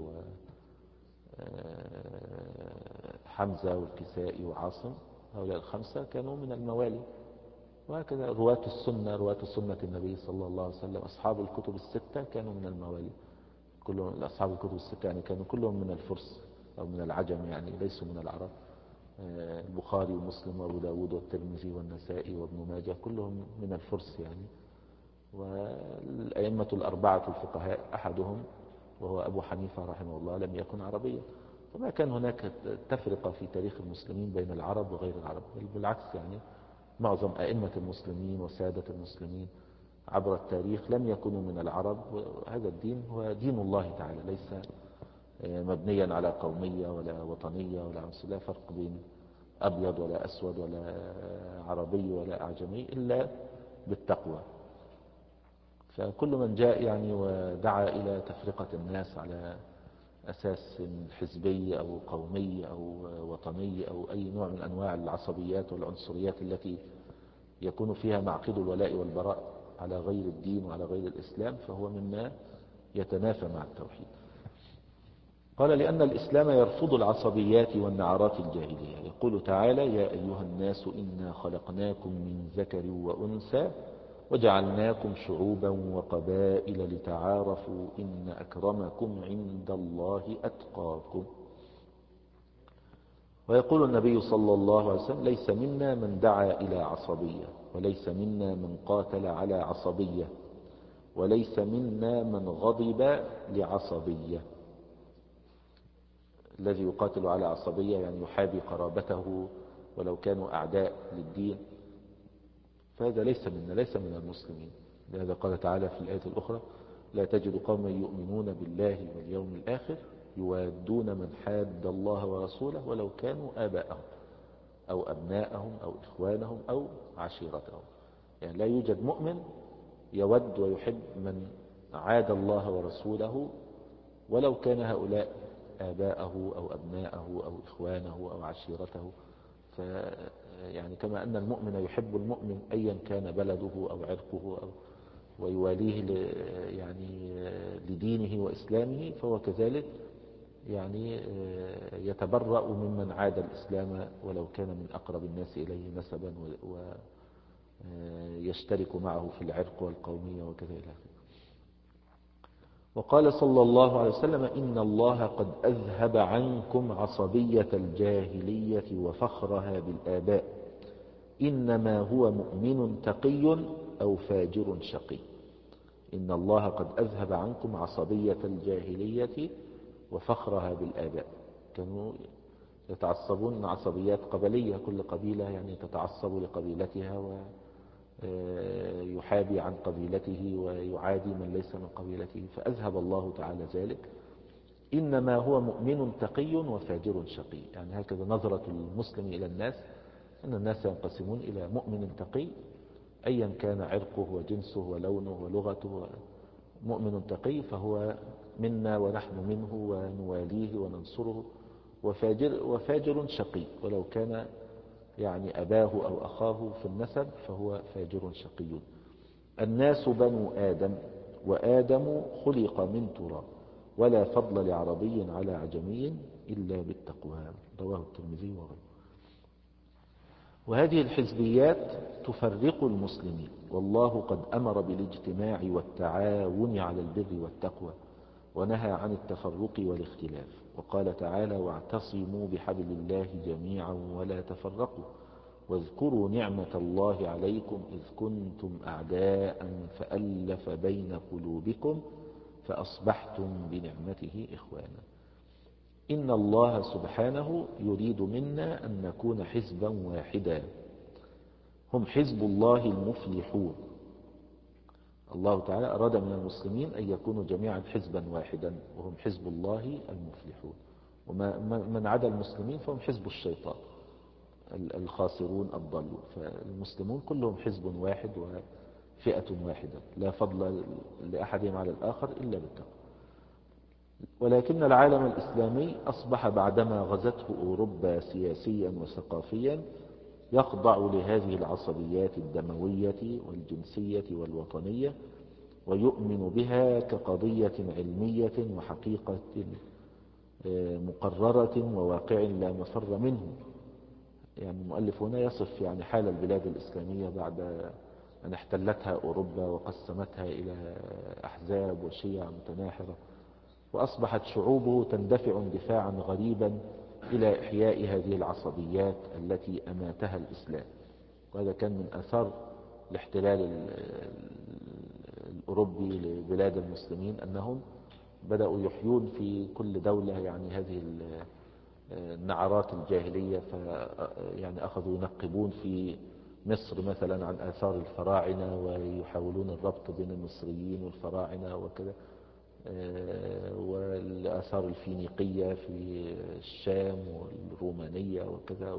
وحمزة والكسائي وعاصم، هؤلاء الخمسة كانوا من الموالي. وهكذا رواة السنة، رواة سنة النبي صلى الله عليه وسلم، أصحاب الكتب الستة كانوا من الموالي كلهم. أصحاب الكتب الستة يعني كانوا كلهم من الفرس أو من العجم، يعني ليسوا من العرب. البخاري ومسلم وابو داود والترمذي والنسائي وابن ماجه كلهم من الفرس يعني. والأئمة الأربعة الفقهاء أحدهم وهو أبو حنيفة رحمه الله لم يكن عربيا، فما كان هناك تفرقة في تاريخ المسلمين بين العرب وغير العرب، بل بالعكس يعني معظم أئمة المسلمين وسادة المسلمين عبر التاريخ لم يكونوا من العرب. وهذا الدين هو دين الله تعالى، ليس مبنيا على قومية ولا وطنية ولا عنصرية، لا فرق بين أبيض ولا أسود ولا عربي ولا أعجمي إلا بالتقوى. فكل من جاء يعني ودعا إلى تفرقة الناس على أساس حزبي أو قومي أو وطني أو أي نوع من أنواع العصبيات والعنصريات التي يكون فيها معقد الولاء والبراء على غير الدين وعلى غير الإسلام، فهو مما يتنافى مع التوحيد. قال لأن الإسلام يرفض العصبيات والنعرات الجاهلية. يقول تعالى يا أيها الناس إنا خلقناكم من ذكر وأنثى وجعلناكم شعوبا وقبائل لتعارفوا إن أكرمكم عند الله أتقاكم. ويقول النبي صلى الله عليه وسلم ليس منا من دعا إلى عصبية، وليس منا من قاتل على عصبية، وليس منا من غضب لعصبية. الذي يقاتل على عصبية يعني يحابي قرابته ولو كانوا أعداء للدين، فهذا ليس منا، ليس من المسلمين. لهذا قال تعالى في الآية الأخرى: لا تجد قوما يؤمنون بالله واليوم الآخر يوادون من حاد الله ورسوله ولو كانوا آباءهم أو أبناءهم أو إخوانهم أو عشيرتهم. يعني لا يوجد مؤمن يود ويحب من عاد الله ورسوله ولو كان هؤلاء آباءه أو أبناءه أو إخوانه أو عشيرته. ف يعني كما أن المؤمن يحب المؤمن أيا كان بلده أو عرقه أو ويواليه يعني لدينه وإسلامه، فهو كذلك يعني يتبرأ ممن عاد الإسلام ولو كان من أقرب الناس إليه نسبا ويشترك معه في العرق والقومية وكذا إلى آخره. وقال صلى الله عليه وسلم: إن الله قد أذهب عنكم عصبية الجاهلية وفخرها بالآباء، إنما هو مؤمن تقي أو فاجر شقي. إن الله قد أذهب عنكم عصبية الجاهلية وفخرها بالآباء. كانوا يتعصبون عصبيات قبلية، كل قبيلة يعني تتعصب لقبيلتها ويحابي عن قبيلته ويعادي من ليس من قبيلته، فأذهب الله تعالى ذلك. إنما هو مؤمن تقي وفاجر شقي. يعني هكذا نظرة المسلم إلى الناس، أن الناس ينقسمون إلى مؤمن تقي أيا كان عرقه وجنسه ولونه ولغته. مؤمن تقي فهو منا ونحن منه ونواليه وننصره. وفاجر, وفاجر شقي ولو كان يعني أباه أو أخاه في النسب فهو فاجر شقي. الناس بنو آدم وآدم خلق من تراب ولا فضل لعربي على عجمي إلا بالتقوى. رواه الترمذي وغيره. وهذه الحزبيات تفرق المسلمين، والله قد أمر بالاجتماع والتعاون على البر والتقوى ونهى عن التفرق والاختلاف. وقال تعالى: واعتصموا بحبل الله جميعا ولا تفرقوا واذكروا نعمة الله عليكم إذ كنتم أعداء فألف بين قلوبكم فأصبحتم بنعمته إخوانا. إن الله سبحانه يريد منا أن نكون حزبا واحدا، هم حزب الله المفلحون. الله تعالى أراد من المسلمين أن يكونوا جميعا حزبا واحدا، وهم حزب الله المفلحون. ومن عدا المسلمين فهم حزب الشيطان الخاسرون الضالون. فالمسلمون كلهم حزب واحد وفئة واحدة، لا فضل لأحدهم على الآخر إلا بالتقوى. ولكن العالم الإسلامي أصبح بعدما غزته أوروبا سياسيا وثقافيا يخضع لهذه العصبيات الدموية والجنسية والوطنية، ويؤمن بها كقضية علمية وحقيقة مقررة وواقع لا مفر منه. يعني المؤلف هنا يصف يعني حال البلاد الإسلامية بعد أن احتلتها أوروبا وقسمتها إلى أحزاب وشيع متناحرة، وأصبحت شعوبه تندفع اندفاعا غريبا إلى إحياء هذه العصبيات التي أماتها الإسلام. وهذا كان من آثار الاحتلال الأوروبي لبلاد المسلمين، أنهم بدأوا يحيون في كل دولة يعني هذه النعرات الجاهلية. ف يعني أخذوا ينقبون في مصر مثلا عن آثار الفراعنة ويحاولون الربط بين المصريين والفراعنة وكذا، والآثار الفينيقية في الشام والرومانية وكذا،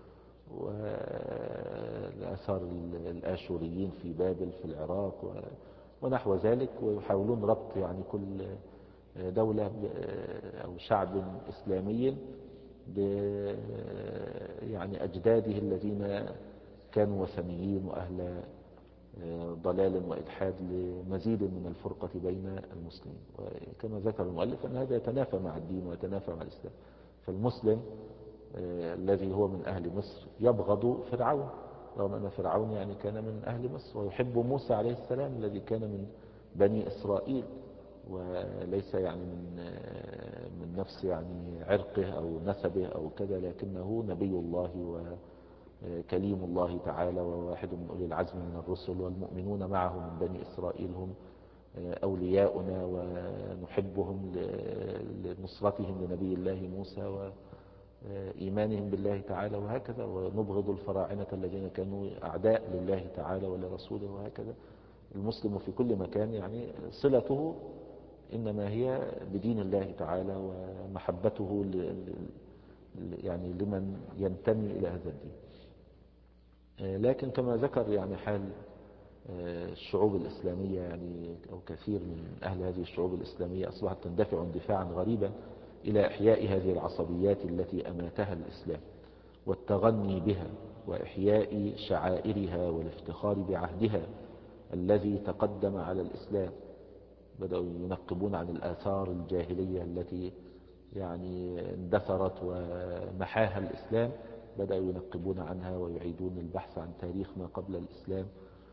والآثار الآشوريين في بابل في العراق ونحو ذلك. ويحاولون ربط يعني كل دولة أو شعب إسلامي ب يعني أجداده الذين كانوا وثنيين وأهل ضلال وإلحاد لمزيد من الفرقة بين المسلمين. وكما ذكر المؤلف أن هذا يتنافى مع الدين ويتنافى مع الإسلام. فالمسلم الذي هو من أهل مصر يبغض فرعون، رغم أن فرعون يعني كان من أهل مصر، ويحب موسى عليه السلام الذي كان من بني إسرائيل وليس يعني من من نفس يعني عرقه أو نسبه أو كذا، لكنه نبي الله وكليم الله تعالى وواحد من أولي العزم من الرسل، والمؤمنون معه من بني إسرائيل هم أولياؤنا ونحبهم لنصرتهم لنبي الله موسى وإيمانهم بالله تعالى وهكذا، ونبغض الفراعنة الذين كانوا أعداء لله تعالى ولرسوله وهكذا. المسلم في كل مكان يعني صلته إنما هي بدين الله تعالى ومحبته يعني لمن ينتمي إلى هذا الدين. لكن كما ذكر يعني حال الشعوب الإسلامية يعني أو كثير من أهل هذه الشعوب الإسلامية أصبحت تندفع اندفاعا غريبا إلى إحياء هذه العصبيات التي أماتها الإسلام والتغني بها وإحياء شعائرها والافتخار بعهدها الذي تقدم على الإسلام. بدأوا ينقبون عن الآثار الجاهلية التي يعني اندثرت ومحاها الإسلام، بدأوا ينقبون عنها ويعيدون البحث عن تاريخ ما قبل الإسلام،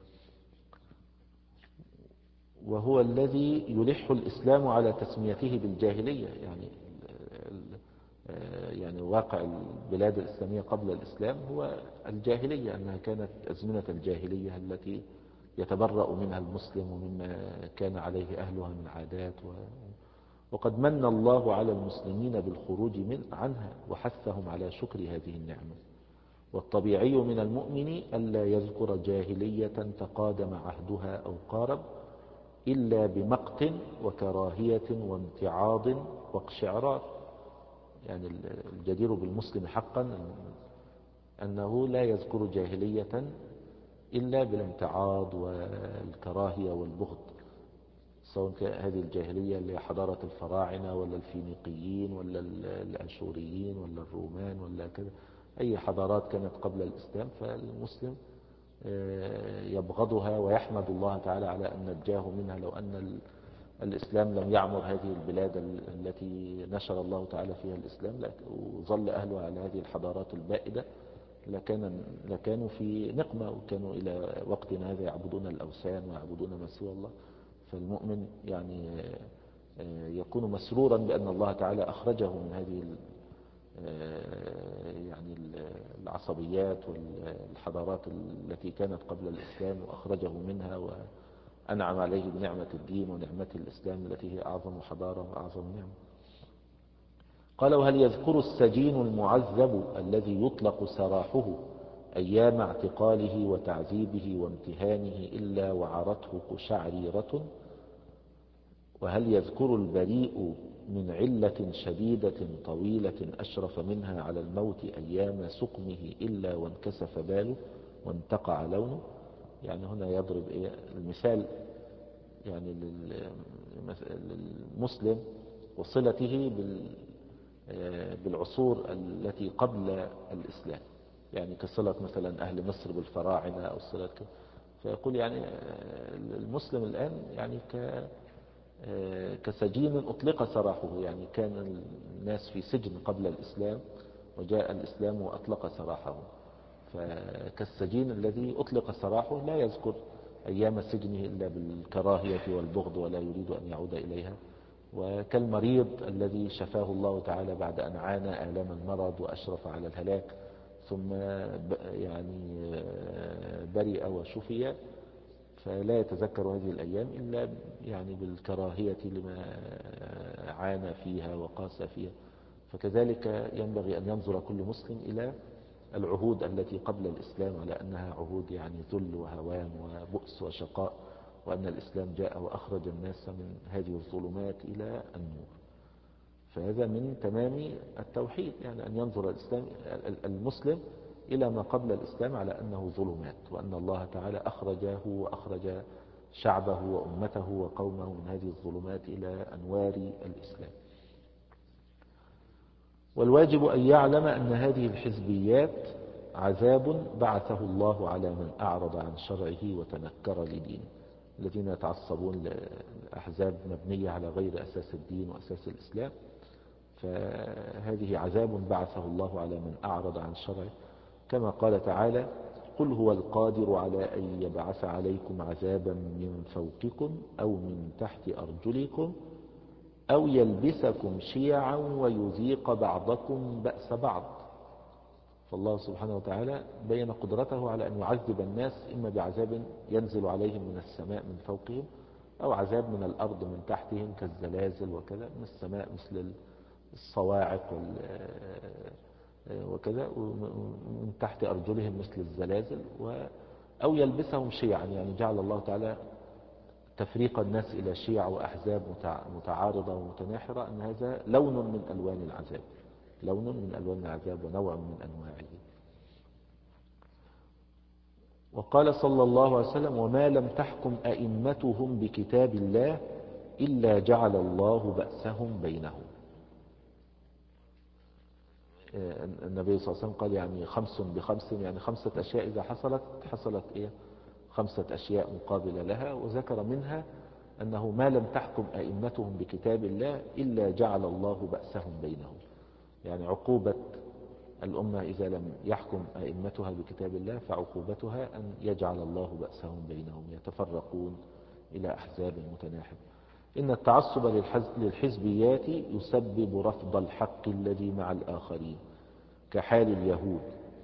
وهو الذي يلح الإسلام على تسميته بالجاهلية. يعني يعني واقع البلاد الإسلامية قبل الإسلام هو الجاهلية، أنها كانت أزمنة الجاهلية التي يتبرأ منها المسلم ومما كان عليه أهلها من عادات و... وقد من الله على المسلمين بالخروج من عنها وحثهم على شكر هذه النعمة. والطبيعي من المؤمن ألا يذكر جاهلية تقادم عهدها أو قارب إلا بمقت وكراهية وامتعاض واقشعرار. يعني الجدير بالمسلم حقا أنه لا يذكر جاهلية إلا بالامتعاض والكراهية والبغض، سواء كان هذه الجاهلية اللي حضارة الفراعنة ولا الفينيقيين ولا الأشوريين ولا الرومان ولا كذا، أي حضارات كانت قبل الإسلام فالمسلم يبغضها ويحمد الله تعالى على أن نجاه منها. لو أن الإسلام لم يعمر هذه البلاد التي نشر الله تعالى فيها الإسلام وظل أهلها على هذه الحضارات البائدة لكان لكانوا في نقمة، وكانوا إلى وقتنا هذا يعبدون الأوثان ويعبدون ما سوى الله. فالمؤمن يعني يكون مسرورا بأن الله تعالى أخرجه من هذه يعني العصبيات والحضارات التي كانت قبل الإسلام وأخرجه منها وأنعم عليه بنعمة الدين ونعمة الإسلام التي هي أعظم حضارة وأعظم نعمة. قال: وهل يذكر السجين المعذب الذي يطلق سراحه أيام اعتقاله وتعذيبه وامتهانه إلا وعرته قشعريرة؟ وهل يذكر البريء من علة شديدة طويلة أشرف منها على الموت أيام سقمه إلا وانكسف باله وانتقع لونه؟ يعني هنا يضرب إيه المثال يعني للمسلم وصلته بالعصور التي قبل الإسلام، يعني كصلة مثلا أهل مصر بالفراعنة أو صلة ك... فيقول يعني المسلم الآن يعني ك كسجين أطلق سراحه، يعني كان الناس في سجن قبل الإسلام وجاء الإسلام وأطلق سراحه، فكالسجين الذي أطلق سراحه لا يذكر أيام سجنه إلا بالكراهية والبغض ولا يريد أن يعود إليها، وكالمريض الذي شفاه الله تعالى بعد أن عانى آلام المرض وأشرف على الهلاك ثم يعني برئ وشفي، فلا يتذكر هذه الأيام إلا يعني بالكراهية لما عانى فيها وقاس فيها. فكذلك ينبغي أن ينظر كل مسلم إلى العهود التي قبل الإسلام على أنها عهود يعني ذل وهوان وبؤس وشقاء، وأن الإسلام جاء وأخرج الناس من هذه الظلمات إلى النور. فهذا من تمام التوحيد، يعني أن ينظر الإسلام المسلم إلى ما قبل الإسلام على أنه ظلمات، وأن الله تعالى أخرجه وأخرج شعبه وأمته وقومه من هذه الظلمات إلى أنوار الإسلام. والواجب أن يعلم أن هذه الحزبيات عذاب بعثه الله على من أعرض عن شرعه وتنكر لدينه، الذين يتعصبون لأحزاب مبنية على غير أساس الدين وأساس الإسلام، فهذه عذاب بعثه الله على من أعرض عن شرعه، كما قال تعالى: قل هو القادر على أن يبعث عليكم عذابا من فوقكم أو من تحت أرجلكم أو يلبسكم شيعا ويذيق بعضكم بأس بعض. فالله سبحانه وتعالى بين قدرته على أن يعذب الناس إما بعذاب ينزل عليهم من السماء من فوقهم أو عذاب من الأرض من تحتهم كالزلازل وكذا، من السماء مثل الصواعق وكذا، ومن تحت أرجلهم مثل الزلازل، أو يلبسهم شيعا، يعني جعل الله تعالى تفريق الناس إلى شيع وأحزاب متعارضة ومتناحرة، أن هذا لون من ألوان العذاب، لون من ألوان العذاب ونوع من أنواعه. وقال صلى الله عليه وسلم: وما لم تحكم أئمتهم بكتاب الله إلا جعل الله بأسهم بينهم. النبي صلى الله عليه وسلم قال يعني خمس بخمس، يعني خمسة أشياء إذا حصلت حصلت إيه خمسة أشياء مقابلة لها، وذكر منها أنه ما لم تحكم أئمتهم بكتاب الله إلا جعل الله بأسهم بينهم، يعني عقوبة الأمة إذا لم يحكم أئمتها بكتاب الله فعقوبتها أن يجعل الله بأسهم بينهم، يتفرقون إلى أحزاب متناحرة. إن التعصب للحزبيات يسبب رفض الحق الذي مع الآخرين كحال اليهود،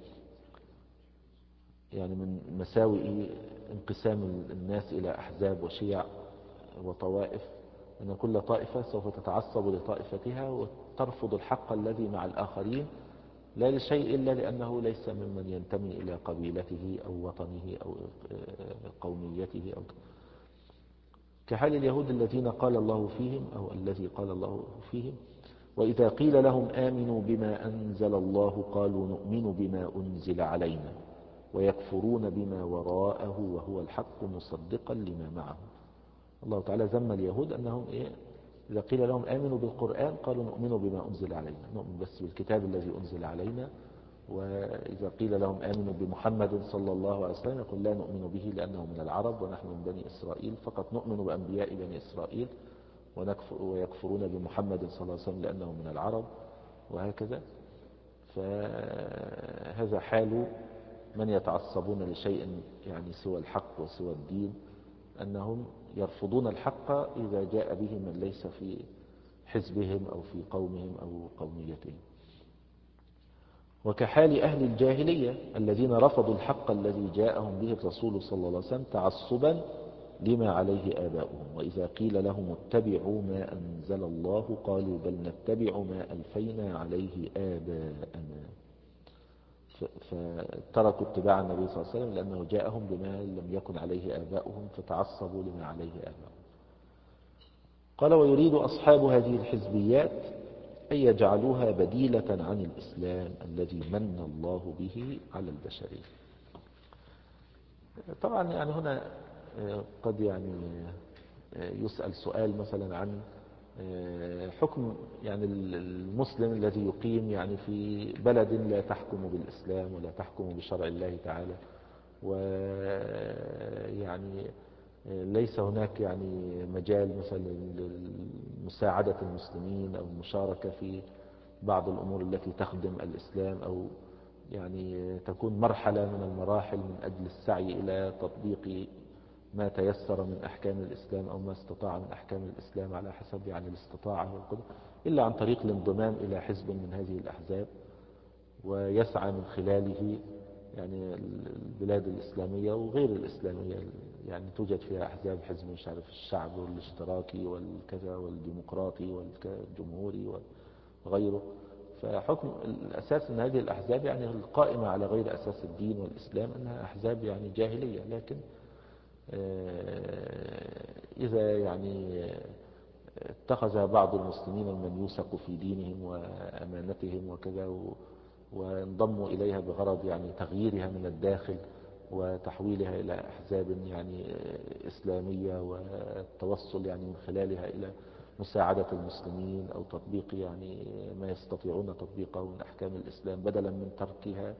يعني من مساوئ انقسام الناس إلى أحزاب وشيع وطوائف أن كل طائفة سوف تتعصب لطائفتها وترفض الحق الذي مع الآخرين، لا لشيء إلا لأنه ليس ممن ينتمي إلى قبيلته أو وطنه أو قوميته أو كحال اليهود الذين قال الله فيهم أو الذي قال الله فيهم: وإذا قيل لهم آمنوا بما أنزل الله قالوا نؤمن بما أنزل علينا ويكفرون بما وراءه وهو الحق مصدقا لما معه. الله تعالى ذم اليهود أنهم إيه؟ إذا قيل لهم آمنوا بالقرآن قالوا نؤمن بما أنزل علينا، نؤمن بس بالكتاب الذي أنزل علينا. وإذا قيل لهم آمنوا بمحمد صلى الله عليه وسلم يقول لا نؤمن به لأنه من العرب ونحن من بني إسرائيل، فقط نؤمن بأنبياء بني إسرائيل، ويكفرون بمحمد صلى الله عليه وسلم لأنه من العرب، وهكذا. فهذا حال من يتعصبون لشيء يعني سوى الحق وسوى الدين، أنهم يرفضون الحق إذا جاء به من ليس في حزبهم أو في قومهم أو قوميتهم. وكحال أهل الجاهلية الذين رفضوا الحق الذي جاءهم به الرسول صلى الله عليه وسلم تعصبا لما عليه آباؤهم، وإذا قيل لهم اتبعوا ما أنزل الله قالوا بل نتبع ما ألفينا عليه آباءنا، فتركوا اتباع النبي صلى الله عليه وسلم لأنه جاءهم بما لم يكن عليه آباؤهم فتعصبوا لما عليه آباؤهم. قال: ويريد أصحاب هذه الحزبيات أن يجعلوها بديلة عن الإسلام الذي من الله به على البشرية. طبعا يعني هنا قد يعني يسأل سؤال مثلا عن حكم يعني المسلم الذي يقيم يعني في بلد لا تحكم بالإسلام ولا تحكم بشرع الله تعالى، ويعني ليس هناك يعني مجال مثلا لمساعدة المسلمين أو المشاركة في بعض الأمور التي تخدم الإسلام، أو يعني تكون مرحلة من المراحل من أجل السعي إلى تطبيق ما تيسر من أحكام الإسلام أو ما استطاع من أحكام الإسلام على حسب يعني الاستطاعة والقدرة، إلا عن طريق الانضمام إلى حزب من هذه الأحزاب ويسعى من خلاله يعني البلاد الإسلامية وغير الإسلامية، يعني توجد فيها أحزاب، حزب مش عارف الشعب والاشتراكي والكذا والديمقراطي والجمهوري وغيره. فحكم الأساس من هذه الأحزاب يعني القائمة على غير أساس الدين والإسلام أنها أحزاب يعني جاهلية، لكن إذا يعني اتخذ بعض المسلمين من يوثق في دينهم وأمانتهم وكذا وانضموا إليها بغرض يعني تغييرها من الداخل وتحويلها إلى أحزاب يعني إسلامية والتوصل يعني من خلالها إلى مساعدة المسلمين أو تطبيق يعني ما يستطيعون تطبيقه من أحكام الإسلام بدلا من تركها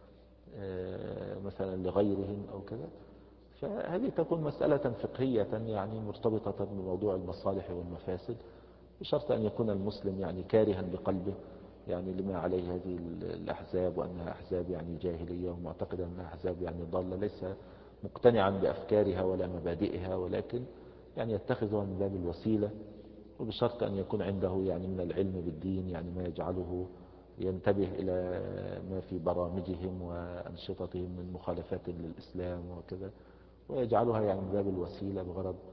مثلا لغيرهم أو كذا، فهذه تكون مسألة فقهية يعني مرتبطة بموضوع المصالح والمفاسد، بشرط أن يكون المسلم يعني كارها بقلبه يعني لما عليه هذه الأحزاب وأنها أحزاب يعني جاهلية ومعتقدا أنها أحزاب يعني ضالة، ليس مقتنعا بأفكارها ولا مبادئها، ولكن يعني يتخذها من باب الوسيلة، وبشرط أن يكون عنده يعني من العلم بالدين يعني ما يجعله ينتبه إلى ما في برامجهم وأنشطتهم من مخالفات للإسلام وكذا، ويجعلها يعني من باب الوسيلة بغرض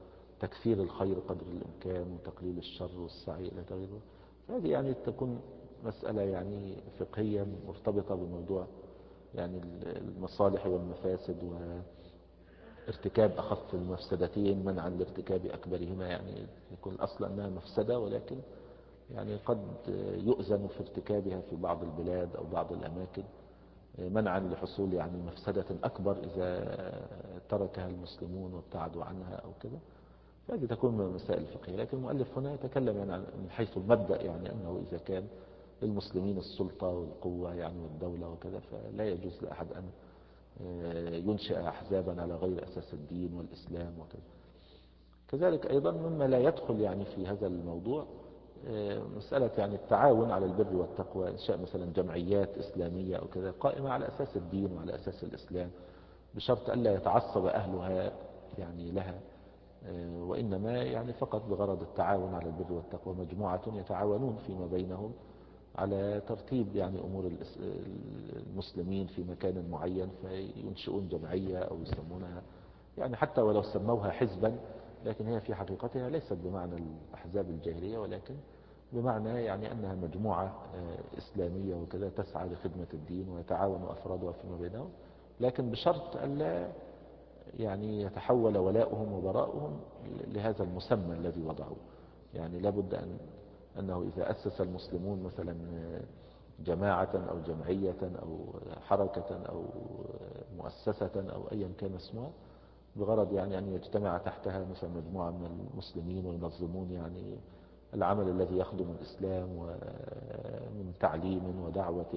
تكثير الخير قدر الإمكان وتقليل الشر والسعي إلى تغييره. هذه يعني تكون مسألة يعني فقهية مرتبطة بموضوع يعني المصالح والمفاسد وارتكاب أخف المفسدتين منعا لارتكاب أكبرهما. يعني يكون الأصل أنها مفسدة، ولكن يعني قد يؤذن في ارتكابها في بعض البلاد أو بعض الأماكن منعا لحصول يعني مفسدة أكبر إذا تركها المسلمون وابتعدوا عنها أو كده. فهذه تكون من المسائل الفقهية. لكن المؤلف هنا يتكلم يعني من حيث المبدأ، يعني أنه إذا كان للمسلمين السلطة والقوة يعني والدولة وكذا، فلا يجوز لأحد أن ينشئ أحزابا على غير أساس الدين والإسلام وكذا. كذلك أيضا مما لا يدخل يعني في هذا الموضوع مسألة يعني التعاون على البر والتقوى، إنشاء مثلا جمعيات إسلامية أو كذا قائمة على أساس الدين وعلى أساس الإسلام، بشرط ألا يتعصب أهلها يعني لها، وإنما يعني فقط بغرض التعاون على البر والتقوى، مجموعة يتعاونون فيما بينهم على ترتيب يعني أمور المسلمين في مكان معين، فينشئون جمعية أو يسمونها يعني حتى ولو سموها حزبا، لكن هي في حقيقتها ليست بمعنى الأحزاب الجاهلية، ولكن بمعنى يعني أنها مجموعة إسلامية وكذا تسعى لخدمة الدين ويتعاون أفرادها فيما بينهم، لكن بشرط ألا يعني يتحول ولاؤهم وبراؤهم لهذا المسمى الذي وضعوه. يعني لابد أن أنه إذا أسس المسلمون مثلا جماعة أو جمعية أو حركة أو مؤسسة أو أيا كان اسمها، بغرض يعني أن يجتمع تحتها مثلا مجموعة من المسلمين وينظمون يعني العمل الذي يخدم الإسلام ومن تعليم ودعوة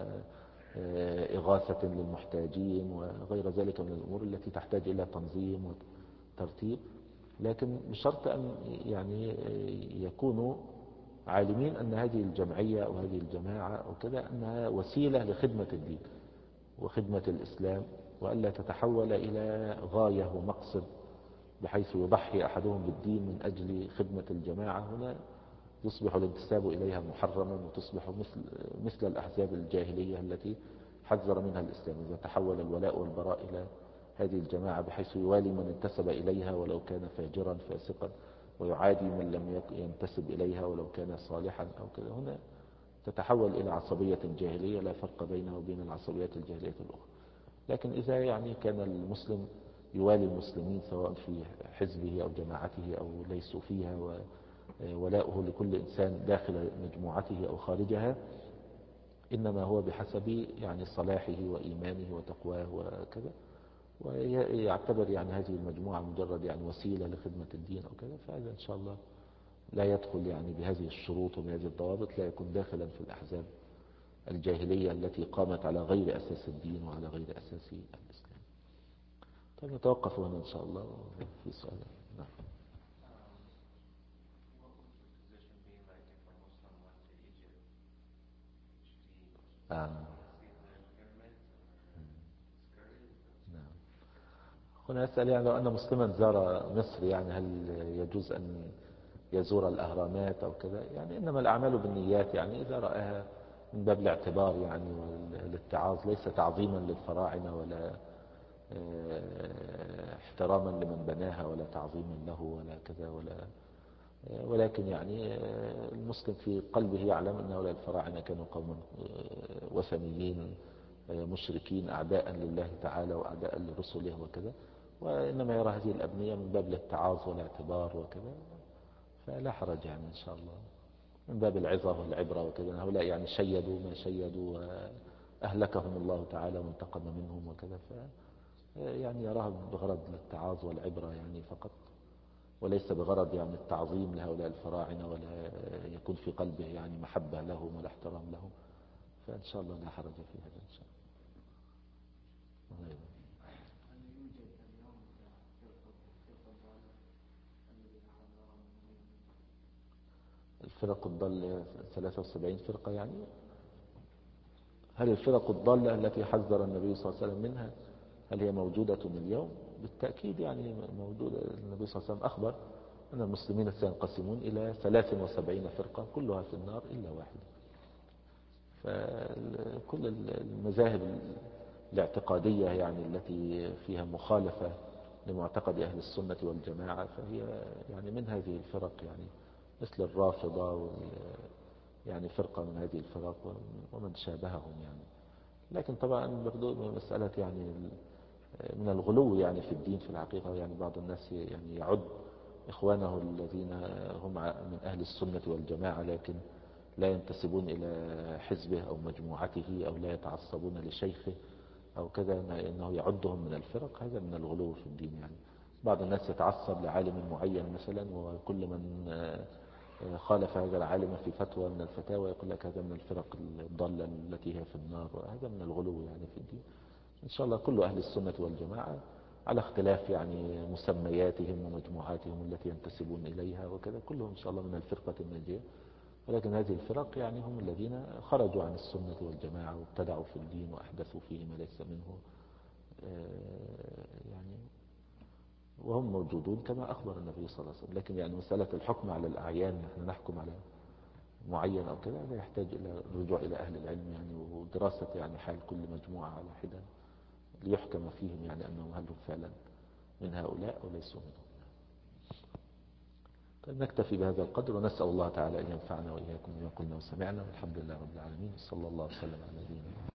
وإغاثة للمحتاجين وغير ذلك من الأمور التي تحتاج إلى تنظيم وترتيب، لكن بشرط أن يعني يكونوا عالمين أن هذه الجمعية أو هذه الجماعة أو كذا أنها وسيلة لخدمة الدين وخدمة الإسلام، وألا تتحول إلى غاية ومقصد بحيث يضحي أحدهم بالدين من أجل خدمة الجماعة. هنا يصبح الانتساب إليها محرما وتصبح مثل, مثل الأحزاب الجاهلية التي حذر منها الإسلام، إذا تحول الولاء والبراء إلى هذه الجماعة بحيث يوالي من انتسب إليها ولو كان فاجرا فاسقا، ويعادي من لم ينتسب إليها ولو كان صالحا أو كذا. هنا تتحول إلى عصبية جاهلية لا فرق بينها وبين العصبيات الجاهلية الأخرى. لكن إذا يعني كان المسلم يوالي المسلمين سواء في حزبه أو جماعته أو ليسوا فيها، وولاؤه لكل إنسان داخل مجموعته أو خارجها إنما هو بحسب يعني صلاحه وإيمانه وتقواه وكذا، ويعتبر يعني هذه المجموعة مجرد يعني وسيلة لخدمة الدين أو كذا، فهذا إن شاء الله لا يدخل يعني بهذه الشروط وبهذه الضوابط، لا يكون داخلا في الأحزاب الجاهلية التي قامت على غير أساس الدين وعلى غير أساس الإسلام. طيب نتوقف هنا إن شاء الله في سؤال. نعم. آه. نعم. هنا يسأل يعني لو أن مسلما زار مصر يعني هل يجوز أن يزور الأهرامات أو كذا؟ يعني إنما الأعمال بالنيات، يعني إذا رأها من باب الاعتبار يعني والاتعاظ، ليس تعظيما للفراعنة ولا احتراما لمن بناها ولا تعظيما له ولا كذا، ولا ولكن يعني المسلم في قلبه يعلم أن هؤلاء الفراعنة كانوا قوما وثنيين مشركين أعداء لله تعالى وأعداء لرسله وكذا، وإنما يرى هذه الأبنية من باب الاتعاظ والاعتبار وكذا، فلا حرج يعني إن شاء الله من باب العظة والعبرة وكذا. هؤلاء يعني شيدوا ما شيدوا وأهلكهم الله تعالى وانتقم منهم وكذا، ف يعني يراها بغرض الاتعاظ والعبرة يعني فقط، وليس بغرض يعني التعظيم لهؤلاء الفراعنة، ولا يكون في قلبه يعني محبة لهم ولا احترام لهم، فإن شاء الله لا حرج في هذا إن شاء الله. الفرق الضالة ثلاثة وسبعين فرقة، يعني هل الفرق الضالة التي حذر النبي صلى الله عليه وسلم منها هل هي موجودة اليوم؟ بالتأكيد يعني موجودة. النبي صلى الله عليه وسلم أخبر أن المسلمين سينقسمون إلى ثلاث وسبعين فرقة كلها في النار إلا واحدة. فكل المذاهب الاعتقادية يعني التي فيها مخالفة لمعتقد أهل السنة والجماعة فهي يعني من هذه الفرق، يعني مثل الرافضة وال يعني فرقة من هذه الفرق ومن شابههم يعني. لكن طبعا برضو مسألة يعني من الغلو يعني في الدين في الحقيقة، يعني بعض الناس يعني يعد إخوانه الذين هم من أهل السنة والجماعة لكن لا ينتسبون إلى حزبه أو مجموعته أو لا يتعصبون لشيخه أو كذا، أنه يعدهم من الفرق. هذا من الغلو في الدين. يعني بعض الناس يتعصب لعالم معين مثلا، وكل من خالف هذا العالم في فتوى من الفتاوى يقول لك هذا من الفرق الضالة التي هي في النار، وهذا من الغلو يعني في الدين. إن شاء الله كل أهل السنة والجماعة على اختلاف يعني مسمياتهم ومجموعاتهم التي ينتسبون إليها وكذا، كلهم إن شاء الله من الفرقة الناجية. ولكن هذه الفرق يعني هم الذين خرجوا عن السنة والجماعة وابتدعوا في الدين وأحدثوا فيه ما ليس منه يعني، وهم موجودون كما أخبر النبي صلى الله عليه وسلم. لكن يعني مسألة الحكم على الأعيان، نحن نحكم على معين أو كذا، هذا يحتاج إلى الرجوع إلى أهل العلم يعني، ودراسة يعني حال كل مجموعة على حدة ليحكم فيهم يعني أنهم هل هم فعلا من هؤلاء أو ليسوا منهم. طيب نكتفي بهذا القدر، ونسأل الله تعالى أن ينفعنا وإياكم بما قلنا وسمعنا، والحمد لله رب العالمين، صلى الله وسلم على نبينا.